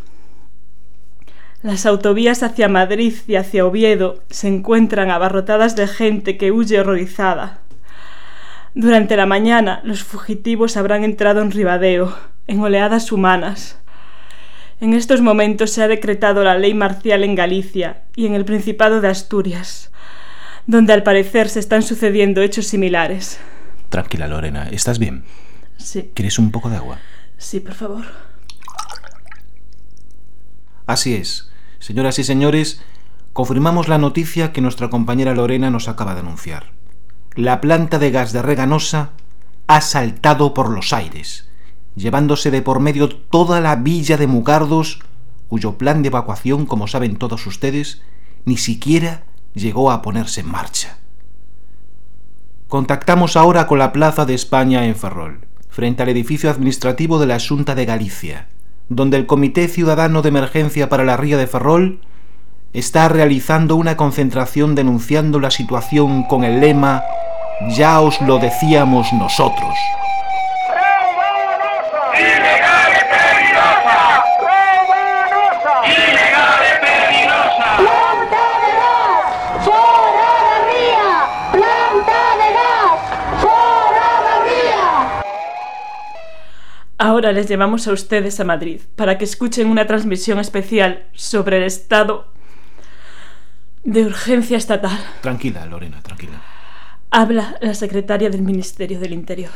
Las autovías hacia Madrid y hacia Oviedo se encuentran abarrotadas de gente que huye horrorizada. Durante la mañana, los fugitivos habrán entrado en Ribadeo, en oleadas humanas. En estos momentos se ha decretado la ley marcial en Galicia y en el Principado de Asturias, donde al parecer se están sucediendo hechos similares. Tranquila, Lorena, ¿estás bien? Sí. ¿Quieres un poco de agua? Sí, por favor. Así es. Señoras y señores, confirmamos la noticia que nuestra compañera Lorena nos acaba de anunciar. La planta de gas de Reganosa ha saltado por los aires, llevándose de por medio toda la villa de Mugardos, cuyo plan de evacuación, como saben todos ustedes, ni siquiera llegó a ponerse en marcha. Contactamos ahora con la Plaza de España en Ferrol, frente al edificio administrativo de la Xunta de Galicia, donde el Comité Ciudadano de Emergencia para la Ría de Ferrol está realizando una concentración denunciando la situación con el lema «Ya os lo decíamos nosotros». Ahora les llevamos a ustedes a Madrid para que escuchen una transmisión especial sobre el estado de urgencia estatal. Tranquila, Lorena, tranquila. Habla la secretaria del Ministerio del Interior.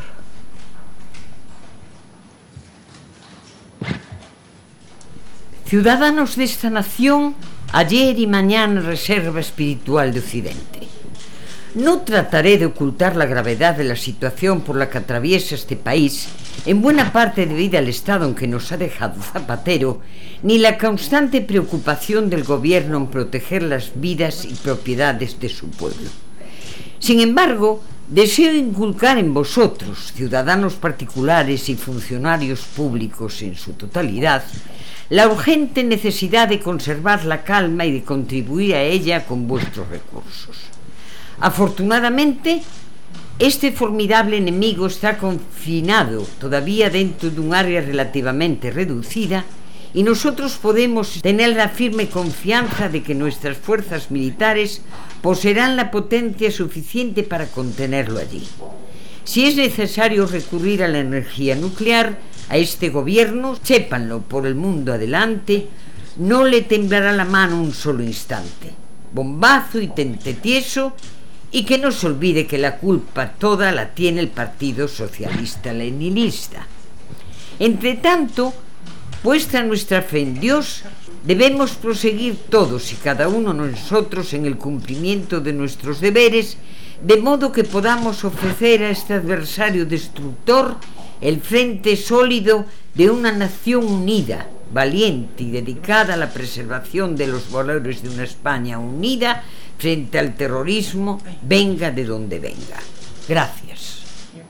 Ciudadanos de esta nación, ayer y mañana reserva espiritual de Occidente. No trataré de ocultar la gravedad de la situación por la que atraviesa este país, en buena parte debida al estado en que nos ha dejado Zapatero, ni la constante preocupación del gobierno en proteger las vidas y propiedades de su pueblo. Sin embargo, deseo inculcar en vosotros, ciudadanos particulares y funcionarios públicos en su totalidad, la urgente necesidad de conservar la calma y de contribuir a ella con vuestros recursos. Afortunadamente, este formidable enemigo está confinado todavía dentro de un área relativamente reducida y nosotros podemos tener la firme confianza de que nuestras fuerzas militares poseerán la potencia suficiente para contenerlo allí. Si es necesario recurrir a la energía nuclear, a este gobierno, sépanlo por el mundo adelante, no le temblará la mano un solo instante. Bombazo y tente tieso. Y que no se olvide que la culpa toda la tiene el Partido Socialista Leninista. Entre tanto, puesta nuestra fe en Dios, debemos proseguir todos y cada uno de nosotros en el cumplimiento de nuestros deberes, de modo que podamos ofrecer a este adversario destructor el frente sólido de una nación unida, valiente y dedicada a la preservación de los valores de una España unida frente al terrorismo, venga de donde venga. Gracias.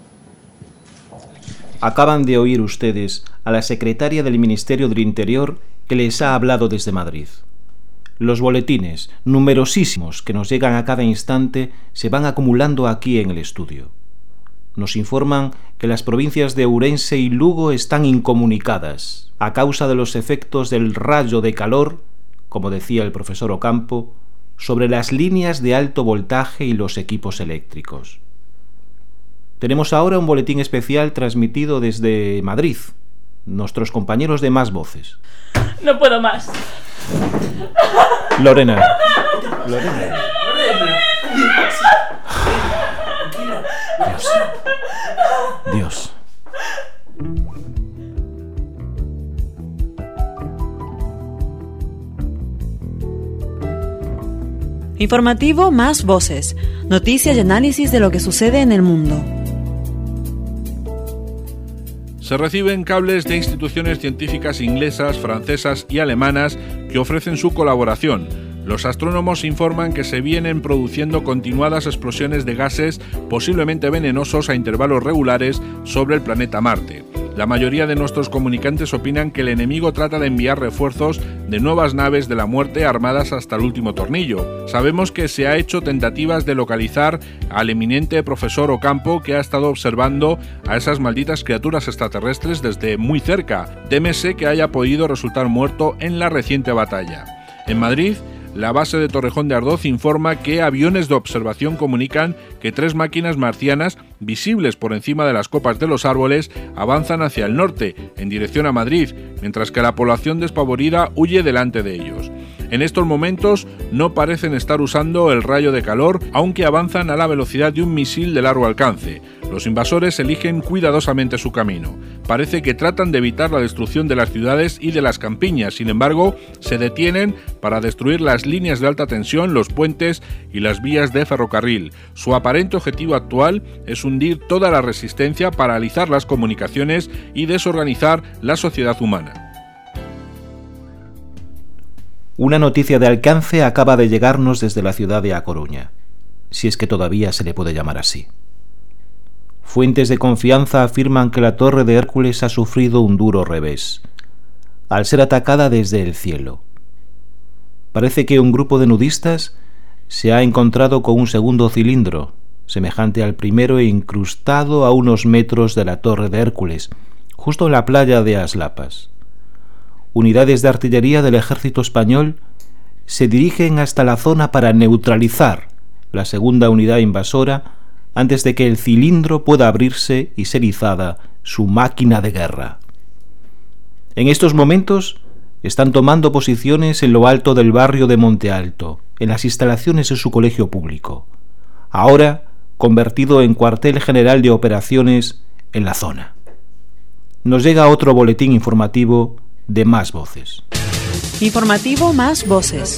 Acaban de oír ustedes a la secretaria del Ministerio del Interior que les ha hablado desde Madrid. Los boletines, numerosísimos, que nos llegan a cada instante, se van acumulando aquí en el estudio. Nos informan que las provincias de Ourense y Lugo están incomunicadas a causa de los efectos del rayo de calor, como decía el profesor Ocampo, sobre las líneas de alto voltaje y los equipos eléctricos. Tenemos ahora un boletín especial transmitido desde Madrid. Nuestros compañeros de Más Voces. No puedo más. Lorena. Dios. Informativo Más Voces. Noticias y análisis de lo que sucede en el mundo. Se reciben cables de instituciones científicas inglesas, francesas y alemanas que ofrecen su colaboración. Los astrónomos informan que se vienen produciendo continuadas explosiones de gases posiblemente venenosos a intervalos regulares sobre el planeta Marte. La mayoría de nuestros comunicantes opinan que el enemigo trata de enviar refuerzos de nuevas naves de la muerte armadas hasta el último tornillo. Sabemos que se ha hecho tentativas de localizar al eminente profesor Ocampo, que ha estado observando a esas malditas criaturas extraterrestres desde muy cerca. Témese que haya podido resultar muerto en la reciente batalla. En Madrid, la base de Torrejón de Ardoz informa que aviones de observación comunican que 3 máquinas marcianas, visibles por encima de las copas de los árboles, avanzan hacia el norte, en dirección a Madrid, mientras que la población despavorida huye delante de ellos. En estos momentos no parecen estar usando el rayo de calor, aunque avanzan a la velocidad de un misil de largo alcance. Los invasores eligen cuidadosamente su camino. Parece que tratan de evitar la destrucción de las ciudades y de las campiñas, sin embargo, se detienen para destruir las líneas de alta tensión, los puentes y las vías de ferrocarril. Su aparente objetivo actual es hundir toda la resistencia, paralizar las comunicaciones y desorganizar la sociedad humana. Una noticia de alcance acaba de llegarnos desde la ciudad de A Coruña, si es que todavía se le puede llamar así. Fuentes de confianza afirman que la Torre de Hércules ha sufrido un duro revés, al ser atacada desde el cielo. Parece que un grupo de nudistas se ha encontrado con un segundo cilindro, semejante al primero e incrustado a unos metros de la Torre de Hércules, justo en la playa de Aslapas. Unidades de artillería del ejército español se dirigen hasta la zona para neutralizar la segunda unidad invasora antes de que el cilindro pueda abrirse y ser izada su máquina de guerra. En estos momentos están tomando posiciones en lo alto del barrio de Monte Alto, en las instalaciones de su colegio público, ahora convertido en cuartel general de operaciones en la zona. Nos llega otro boletín informativo de Más Voces. Informativo Más Voces.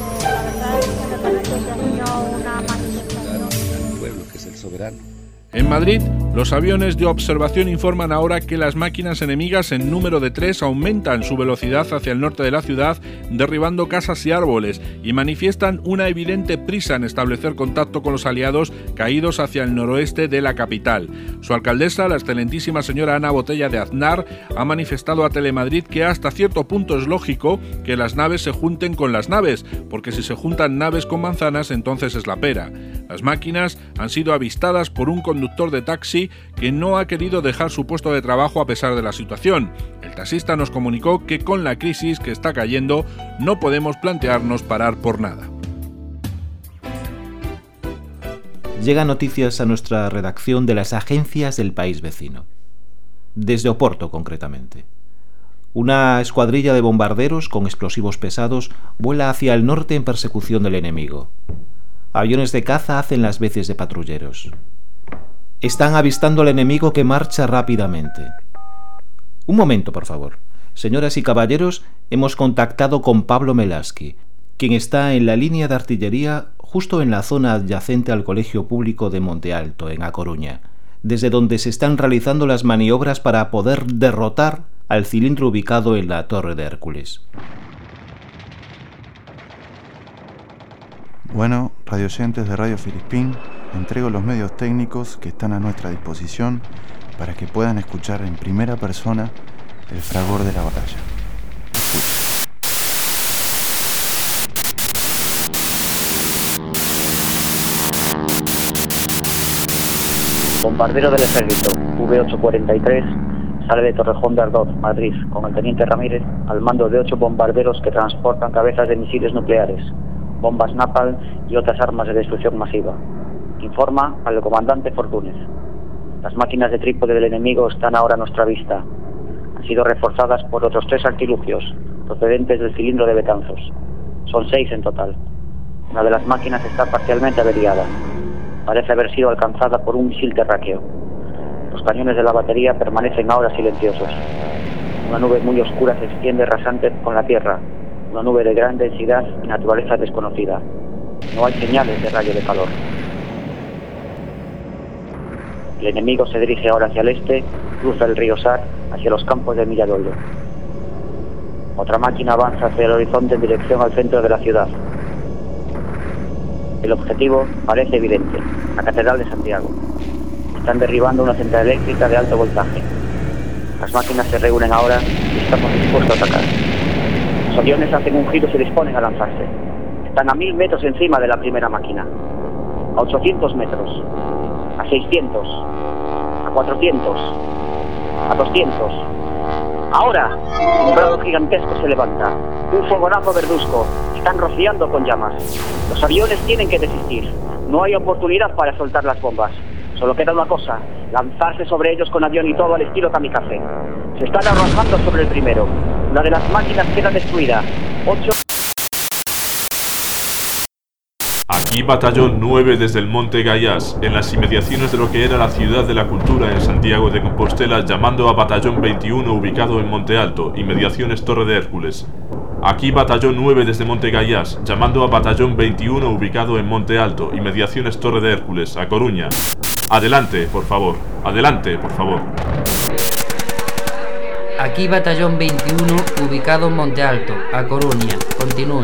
En Madrid, los aviones de observación informan ahora que las máquinas enemigas en número de 3 aumentan su velocidad hacia el norte de la ciudad, derribando casas y árboles, y manifiestan una evidente prisa en establecer contacto con los aliados caídos hacia el noroeste de la capital. Su alcaldesa, la excelentísima señora Ana Botella de Aznar, ha manifestado a Telemadrid que hasta cierto punto es lógico que las naves se junten con las naves, porque si se juntan naves con manzanas, entonces es la pera. Las máquinas han sido avistadas por un conductor de taxi que no ha querido dejar su puesto de trabajo a pesar de la situación. El taxista nos comunicó que con la crisis que está cayendo no podemos plantearnos parar por nada. Llegan noticias a nuestra redacción de las agencias del país vecino. Desde Oporto, concretamente. Una escuadrilla de bombarderos con explosivos pesados vuela hacia el norte en persecución del enemigo. Aviones de caza hacen las veces de patrulleros. Están avistando al enemigo que marcha rápidamente. Un momento, por favor. Señoras y caballeros, hemos contactado con Pablo Melaski, quien está en la línea de artillería justo en la zona adyacente al Colegio Público de Monte Alto, en A Coruña, desde donde se están realizando las maniobras para poder derrotar al cilindro ubicado en la Torre de Hércules. Bueno, radioyentes de Radio Filispín, entrego los medios técnicos que están a nuestra disposición para que puedan escuchar en primera persona el fragor de la batalla. Bombardero del ejército, V843, sale de Torrejón de Ardoz, Madrid, con el teniente Ramírez al mando de 8 bombarderos que transportan cabezas de misiles nucleares, bombas napalm y otras armas de destrucción masiva. Informa al comandante Fortúnez. Las máquinas de trípode del enemigo están ahora a nuestra vista. Han sido reforzadas por otros 3 artilugios procedentes del cilindro de Betanzos. Son 6 en total. Una de las máquinas está parcialmente averiada. Parece haber sido alcanzada por un misil terráqueo. Los cañones de la batería permanecen ahora silenciosos. Una nube muy oscura se extiende rasante con la tierra. Una nube de gran densidad y naturaleza desconocida. No hay señales de rayo de calor. El enemigo se dirige ahora hacia el este, cruza el río Sar hacia los campos de Milladoiro. Otra máquina avanza hacia el horizonte en dirección al centro de la ciudad. El objetivo parece evidente, la Catedral de Santiago. Están derribando una central eléctrica de alto voltaje. Las máquinas se reúnen ahora y estamos dispuestos a atacar. Los aviones hacen un giro y se disponen a lanzarse. Están a 1000 metros encima de la primera máquina, a 800 metros, a 600, a 400, a 200. Ahora, un brado gigantesco se levanta, un fogonazo verduzco, están rociando con llamas. Los aviones tienen que desistir, no hay oportunidad para soltar las bombas. Solo queda una cosa, lanzarse sobre ellos con avión y todo al estilo kamikaze. Se están arrojando sobre el primero. Una de las máquinas queda destruida. 8 Aquí Batallón 9 desde el Monte Gaiás, en las inmediaciones de lo que era la Ciudad de la Cultura en Santiago de Compostela, llamando a Batallón 21 ubicado en Monte Alto, inmediaciones Torre de Hércules. Aquí Batallón 9 desde Monte Gaiás, llamando a Batallón 21 ubicado en Monte Alto, inmediaciones Torre de Hércules, a Coruña. Adelante, por favor. Adelante, por favor. Aquí Batallón 21 ubicado en Monte Alto, a Coruña. Continúe.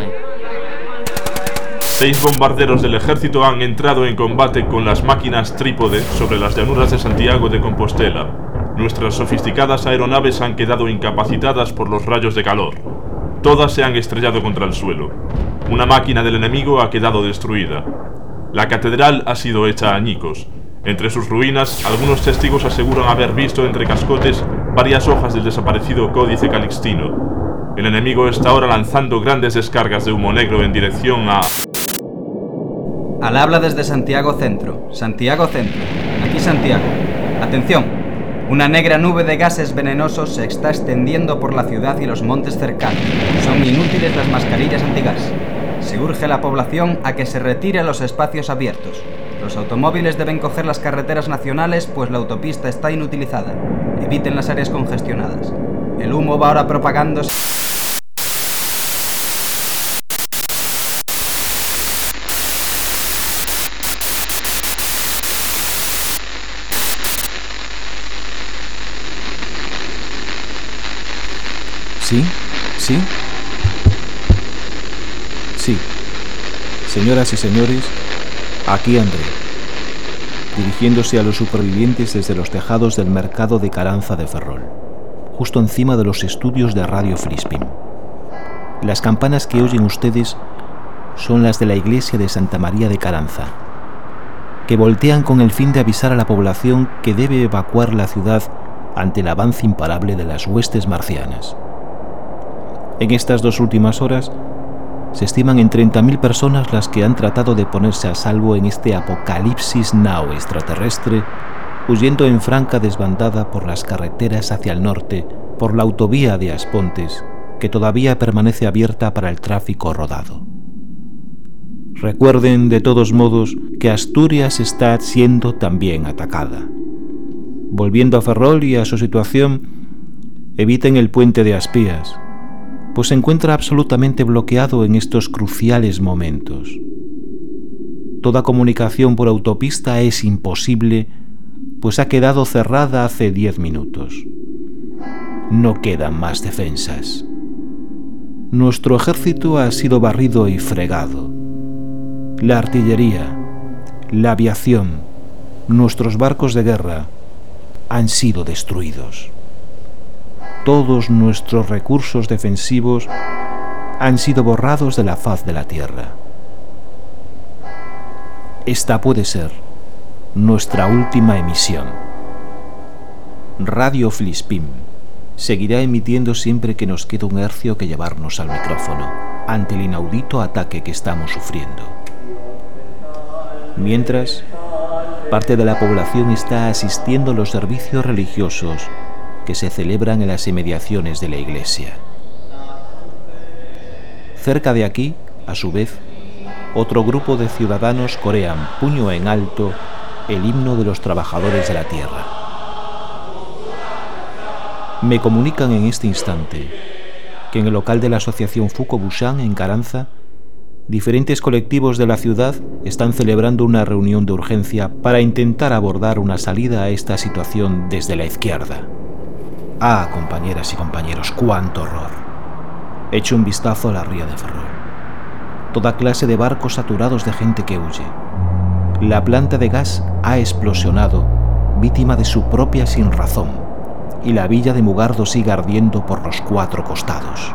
6 bombarderos del ejército han entrado en combate con las máquinas trípode sobre las llanuras de Santiago de Compostela. Nuestras sofisticadas aeronaves han quedado incapacitadas por los rayos de calor. Todas se han estrellado contra el suelo. Una máquina del enemigo ha quedado destruida. La catedral ha sido hecha añicos. Entre sus ruinas, algunos testigos aseguran haber visto entre cascotes varias hojas del desaparecido Códice Calixtino. El enemigo está ahora lanzando grandes descargas de humo negro en dirección a... Al habla desde Santiago Centro. Santiago Centro. Aquí Santiago. Atención. Una negra nube de gases venenosos se está extendiendo por la ciudad y los montes cercanos. Son inútiles las mascarillas antigas. Se urge a la población a que se retire a los espacios abiertos. Los automóviles deben coger las carreteras nacionales, pues la autopista está inutilizada. Eviten las áreas congestionadas. El humo va ahora propagándose... ¿Sí? ¿Sí? Sí. Señoras y señores, aquí André, dirigiéndose a los supervivientes desde los tejados del mercado de Caranza de Ferrol, justo encima de los estudios de Radio Filispín. Las campanas que oyen ustedes son las de la iglesia de Santa María de Caranza, que voltean con el fin de avisar a la población que debe evacuar la ciudad ante el avance imparable de las huestes marcianas. En estas 2 últimas horas, se estiman en 30.000 personas las que han tratado de ponerse a salvo en este apocalipsis now extraterrestre, huyendo en franca desbandada por las carreteras hacia el norte, por la autovía de Aspontes, que todavía permanece abierta para el tráfico rodado. Recuerden, de todos modos, que Asturias está siendo también atacada. Volviendo a Ferrol y a su situación, eviten el puente de Aspías, pues se encuentra absolutamente bloqueado en estos cruciales momentos. Toda comunicación por autopista es imposible, pues ha quedado cerrada hace 10 minutos. No quedan más defensas. Nuestro ejército ha sido barrido y fregado. La artillería, la aviación, nuestros barcos de guerra han sido destruidos. Todos nuestros recursos defensivos han sido borrados de la faz de la tierra. Esta puede ser nuestra última emisión. Radio Filispín seguirá emitiendo siempre que nos quede un hercio que llevarnos al micrófono, ante el inaudito ataque que estamos sufriendo. Mientras, parte de la población está asistiendo a los servicios religiosos que se celebran en las inmediaciones de la iglesia. Cerca de aquí, a su vez, otro grupo de ciudadanos corean, puño en alto, el himno de los trabajadores de la tierra. Me comunican en este instante que en el local de la asociación Fuco-Busan en Caranza, diferentes colectivos de la ciudad están celebrando una reunión de urgencia para intentar abordar una salida a esta situación desde la izquierda. Ah, compañeras y compañeros, cuánto horror. Echo un vistazo a la ría de Ferrol. Toda clase de barcos saturados de gente que huye. La planta de gas ha explosionado, víctima de su propia sinrazón, y la villa de Mugardo sigue ardiendo por los 4 costados.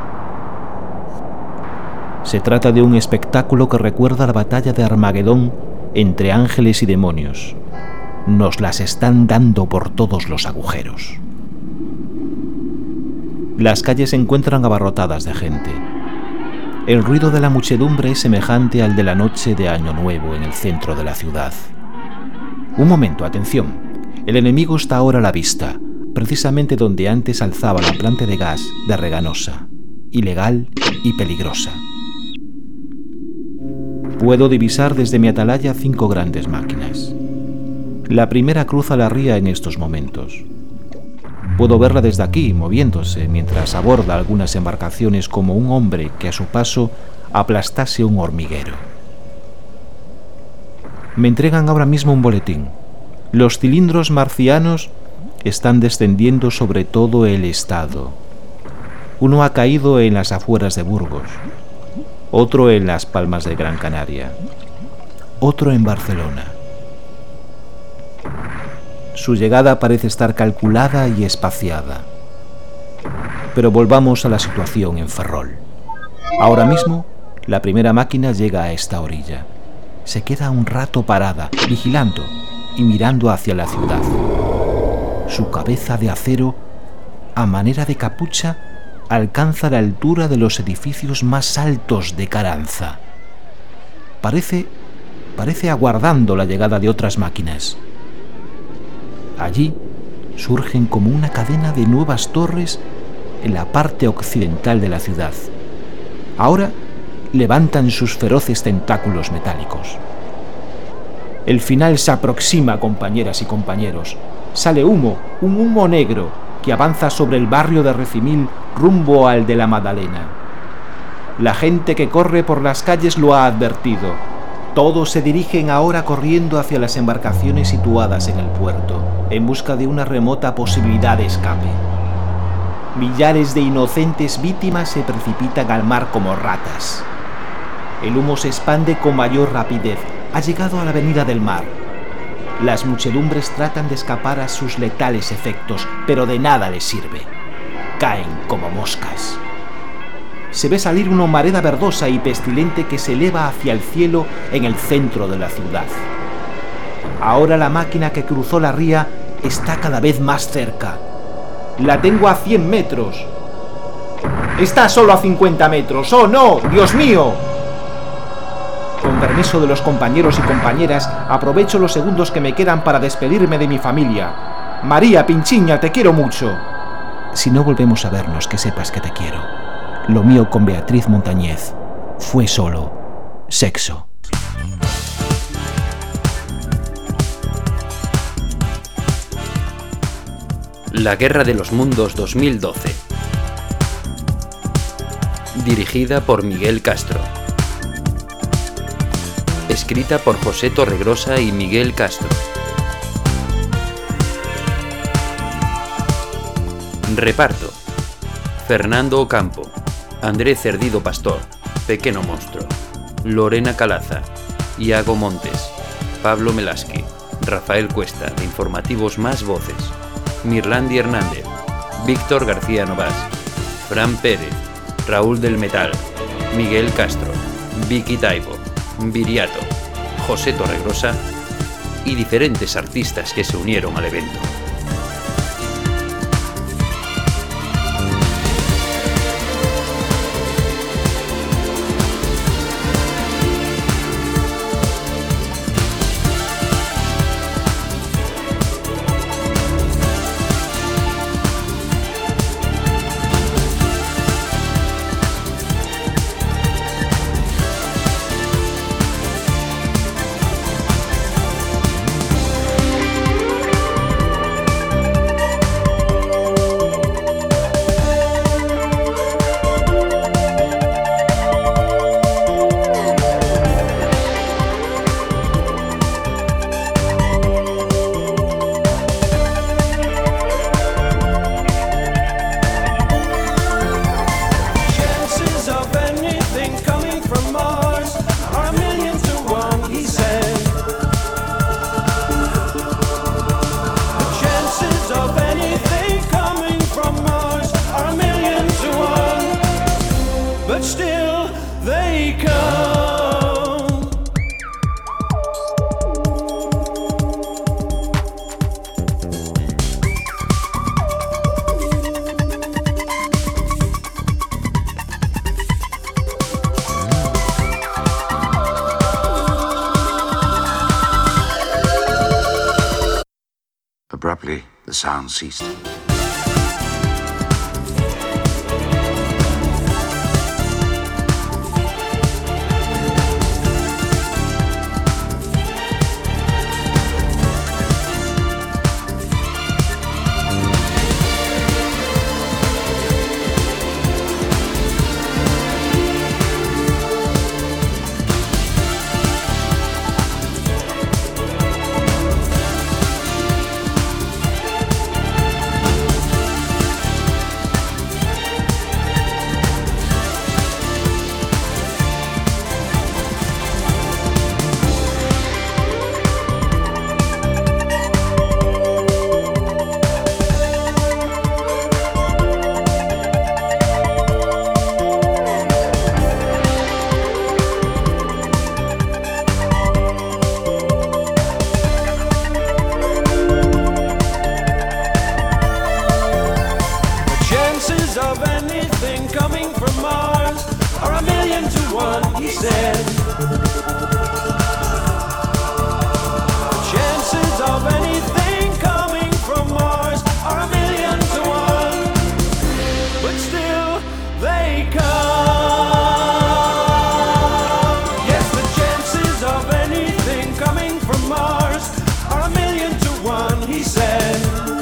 Se trata de un espectáculo que recuerda la batalla de Armagedón entre ángeles y demonios. Nos las están dando por todos los agujeros. Las calles se encuentran abarrotadas de gente. El ruido de la muchedumbre es semejante al de la noche de Año Nuevo en el centro de la ciudad. Un momento, atención. El enemigo está ahora a la vista, precisamente donde antes alzaba la planta de gas de Reganosa, ilegal y peligrosa. Puedo divisar desde mi atalaya 5 grandes máquinas. La primera cruza la ría en estos momentos. Puedo verla desde aquí, moviéndose, mientras aborda algunas embarcaciones como un hombre que a su paso aplastase un hormiguero. Me entregan ahora mismo un boletín. Los cilindros marcianos están descendiendo sobre todo el estado. Uno ha caído en las afueras de Burgos, otro en Las Palmas de Gran Canaria, otro en Barcelona. Su llegada parece estar calculada y espaciada. Pero volvamos a la situación en Ferrol. Ahora mismo, la primera máquina llega a esta orilla. Se queda un rato parada, vigilando y mirando hacia la ciudad. Su cabeza de acero, a manera de capucha, alcanza la altura de los edificios más altos de Caranza. Parece aguardando la llegada de otras máquinas. Allí surgen como una cadena de nuevas torres en la parte occidental de la ciudad. Ahora levantan sus feroces tentáculos metálicos. El final se aproxima, compañeras y compañeros. Sale humo, un humo negro, que avanza sobre el barrio de Recimil rumbo al de la Madalena. La gente que corre por las calles lo ha advertido. Todos se dirigen ahora corriendo hacia las embarcaciones situadas en el puerto, en busca de una remota posibilidad de escape. Millares de inocentes víctimas se precipitan al mar como ratas. El humo se expande con mayor rapidez. Ha llegado a la avenida del mar. Las muchedumbres tratan de escapar a sus letales efectos, pero de nada les sirve. Caen como moscas. Se ve salir una humareda verdosa y pestilente que se eleva hacia el cielo en el centro de la ciudad. Ahora la máquina que cruzó la ría está cada vez más cerca. La tengo a 100 metros. Está solo a 50 metros. ¡Oh, no! ¡Dios mío! Con permiso de los compañeros y compañeras, aprovecho los segundos que me quedan para despedirme de mi familia. María, Pinchiña, te quiero mucho. Si no volvemos a vernos, que sepas que te quiero. Lo mío con Beatriz Montañez fue solo sexo. La Guerra de los Mundos 2012. Dirigida por Miguel Castro. Escrita por José Torregrosa y Miguel Castro. Reparto: Fernando Ocampo, Andrés Cerdido Pastor, Pequeno Monstruo, Lorena Calaza, Iago Montes, Pablo Melasqui, Rafael Cuesta, de Informativos Más Voces, Mirlandi Hernández, Víctor García Novás, Fran Pérez, Raúl del Metal, Miguel Castro, Vicky Taibo, Viriato, José Torregrosa y diferentes artistas que se unieron al evento. Abruptly, the sound ceased. to one, he said. The chances of anything coming from Mars are 1,000,000 to 1, but still they come. Yes, the chances of anything coming from Mars are 1,000,000 to 1, he said.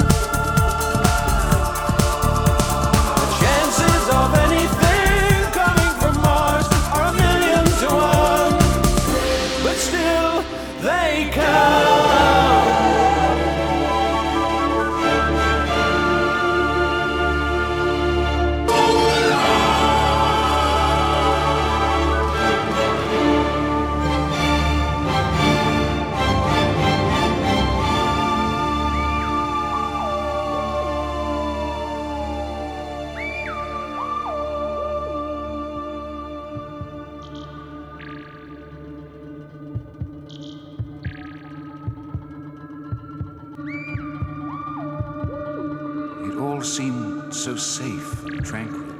The chances of anything coming from Mars are 1,000,000 to 1, but still they come. It all seemed so safe and tranquil.